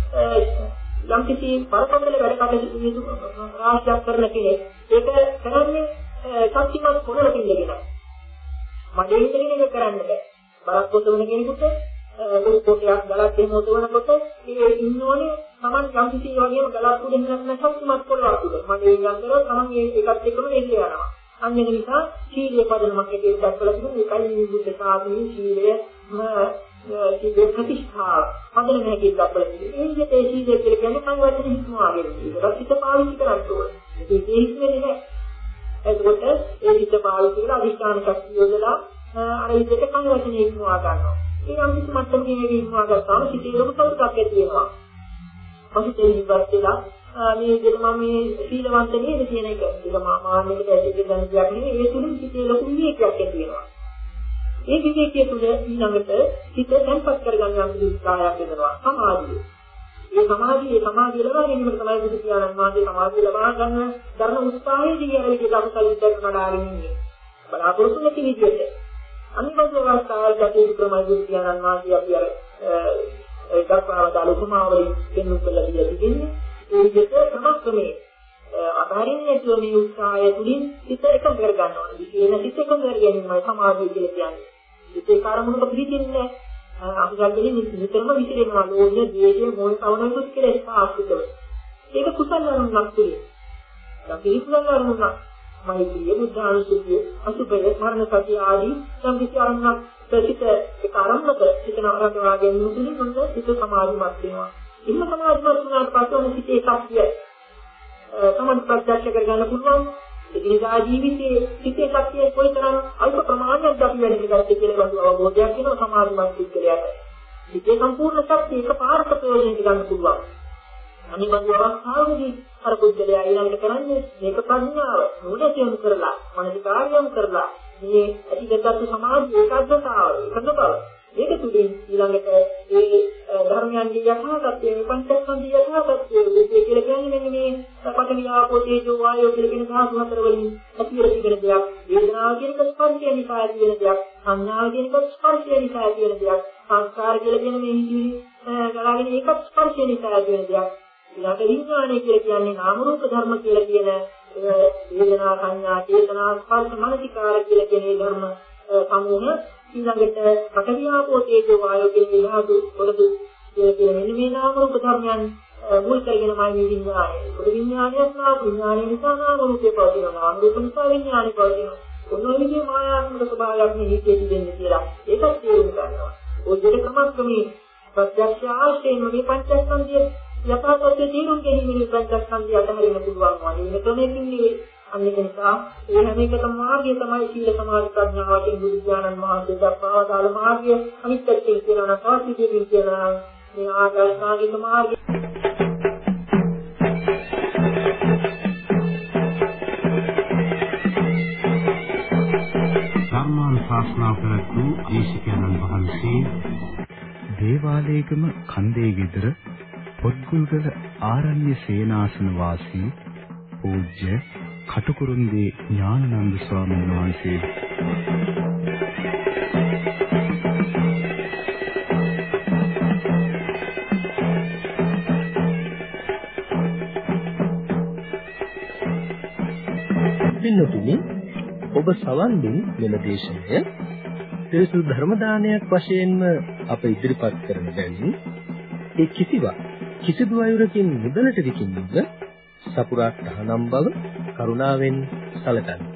B: යම් කිසි පරපතල වැඩ කටයුතු රාශියක් කරන කෙනෙක් ඒක කරන්නේ සත්‍යමත් කොරලකින් ඉඳගෙන. මඩේ ඉඳගෙන ඒක කරන්න බෑ. බලක් පොතවන කෙනෙකුට පොත් පොතයක් ගලක් එහෙම උදවනකොට ඒ ඉන්නෝනේ Taman යම් කිසි වගේම ගලක් උඩින් නැත්නම් සත්‍යමත් කොරලක් උඩ. මඩේ ඉඳන් කරලා Taman ඒකත් එක්කම එල්ල යනවා. අන්න ඒක නිසා සීලයේ පදනමක් ඇටියට දක්වලා තිබුණේ ඒකයි බුද්ධ ශාසනයේ සීලය සීල ප්‍රතිෂ්ඨාව පදනම ඇටියට දක්වලා තිබුණේ. ඒ විදිහට ඒ සීලය කියලා කියන්නේ කන් වචන හික්මවා ගැනීම. ඒකට හිත පාවිච්චි කරන්න ඕනේ. ඒක ඉස්මෙන්නේ නැහැ. එතකොට ඒ හිත පාවිච්චි කරලා අධිෂ්ඨාන ශක්තිය යොදලා අර විදිහට කන් වචන හික්මවා ගන්නවා. ඒ නම් කිසි මට්ටමකින් හික්මවා ගත්තාම සිතේ ලොකු සතුටක් ඇති වෙනවා. පසුතේ ඉවත් වෙලා මේ විදිහට මම මේ සීලවන්ත නේද කියන එක. ඒක මාන්නයකට ඇටි ගන්න දෙයක් නෙවෙයි. ඒ තුලින් සිතේ ලොකු විවේකයක් ඇති වෙනවා. ඒ විවේකයේ තුල ඊළඟට හිත තැන්පත් කරගන්න යම් උත්සාහයක් වෙනවා. සමාධිය. මේ සමාධිය සමාධිය ලබා ගැනීමට තමයි බුදු පියාණන් වහන්සේ සමාධිය ලබා ගන්න ධර්ම උත්සාහයේදී අර විදිහට අකුසල ඉස්සරහට නඩාගෙන ඉන්නේ. බලාපොරොත්තු නැති විදිහට. අනිවාර්ය අවස්ථාවල් ගැටේ ක්‍රමයි බුදු පියාණන් වහන්සේ අපි අර ඒ දක්වා දාල උපමාවලින් දෙන්නු කළා කියන්නේ. ඒ විදිහට ක්‍රමක්‍රමයේ අධාරින්නේ නැතුව මේ උත්සාහය තුළින් හිත එකඟ කර ගන්න ඕනේ. විශේෂයෙන් හිත එකඟ කර ගැනීමයි සමාධිය කියලා කියන්නේ. හිතේ කාර්මුණක පිළිදින්නේ අපි ගන්නේ නිතරම විසිරෙනවා. ලෝභය, ද්වේෂය, මෝහය පවනකුත් කියලා ඒක ආශ්‍රිතව. ඒක කුසල අරමුණක් තුළින්. අපි කුසල අරමුණක් මෛත්‍රිය, බුද්ධානුස්සතිය, අසුභය, මරණ සති ආදී සම්පූර්ණ අරමුණක් ප්‍රතිත ඒ කාර්මුණක හිත නවරනවා ගැනීම තුළින් මොකද හිත සමාධිමත් වෙනවා. ඉන්න සමාධිමත් වුණාට පස්සේ ඔන්න හිතේ ශක්තිය සමන් ප්‍රත්‍යක්ෂ කරගන්න පුළුවන්. එදිනදා ජීවිතයේ හිතේ ශක්තිය කොයිතරම් අල්ප ප්‍රමාණයක් අපි වැඩි කරගත්තේ කියලා බඳු අවබෝධයක් වෙනවා සමාධිමත් පුද්ගලයාට. හිතේ සම්පූර්ණ ශක්තිය එකපාරට ප්‍රයෝජනයට ගන්න පුළුවන්. අනිත් බඳු අවස්ථාවේදී අර පුද්ගලයා ඊළඟට කරන්නේ මේක ප්‍රඥාව නුවණින් කරලා මනසිකාර්යම් කරලා මේ අධිගතත් සමාධිය ඒකාග්‍රතාව එකඟ බව ඒක තුලින් ඊළඟට ඒ ධර්මයන්ගේ යථාර්ථය මේ පංචස්කන්ධය යථාර්ථය උදේ කියලා කියන්නේ මෙන්න මේ පඨවිආපෝ තේජෝ වායෝ කියලා කියන ධාතු හතර වලින් ඇතිවෙලා තිබෙන දෙයක්. වේදනාව කියන එක ස්පර්ශය නිසා ඇති වෙන දෙයක්. සංඥාව කියන එක ස්පර්ශය නිසා ඇති වෙන දෙයක්. සංස්කාර කියලා කියන මේ හිතිවිලි ගලාගෙන ඒක ස්පර්ශය නිසා ඇති වෙන දෙයක්. ඊළඟ විඥානය කියලා කියන්නේ නාම රූප ධර්ම කියලා කියන වේදනා සංඥා චේතනා ස්පර්ශ මනසිකාර කියලා කියන මේ ධර්ම සමූහ ඊළඟට පඨවිආපෝ තේජෝ වායෝ කියන ධාතු වලදී කියන මෙන්න මේ නාම රූප ධර්මයන් මුල් කරගෙනමයි මේ විඥානය. පොදු විඥානයක් නාම විඥානය නිසා නාම රූපේ පවතිනවා. නාම රූප නිසා විඥානය පවතිනවා. ඔන්න ඔය විදිහේ මායාත්මක ස්වභාවයක් මේ හිතේ තිබෙන්නේ කියලා ඒකත් තේරුම් ගන්නවා. ඔය දෙක ක්‍රමක්‍රමී ප්‍රත්‍යක්ෂ ආශ්‍රයෙන් මේ පංචස්කන්ධය යථාර්ථයේ තේරුම් ගැනීමෙන් පංචස්කන්ධය අතහරින්න පුළුවන් වගේ මේ ක්‍රමයකින් නෙවෙයි. අනිත් නිසා ඒ හැම එකකම මාර්ගය තමයි සීල සමාධි ප්‍රඥා වශයෙන් බුදු දානන් මහන්සිය දක්වා දාල මාර්ගය. අනිත් පැත්තෙන් කියනවා නම් සාස්ත්‍රීය කියනවා මේ ආගල්කාගික මාර්ගය.
A: ධර්මානුශාසනා කරතු දේශකයන්න් වහන්සේ දේවාලයේගම කන්දේ ගෙදර පොත්ගුල්ගල ආරණ්‍ය සේනාසන වාසී පූජ්‍ය කටුකුරුන්දී ඥානানন্দ ස්වාමීන් වහන්සේ
C: පින්නතුනි ඔබ සවන් දුන් මෙම දේශනය ත්‍රිසු ධර්ම දානයක් වශයෙන්ම අප ඉදිරිපත් කරන බැවින් ඒ කිසිවක් කිසිදු අයුරකින් මුදලට විකිණීම සපුරා තහනම් බව කරුණාවෙන් සැලකන්න.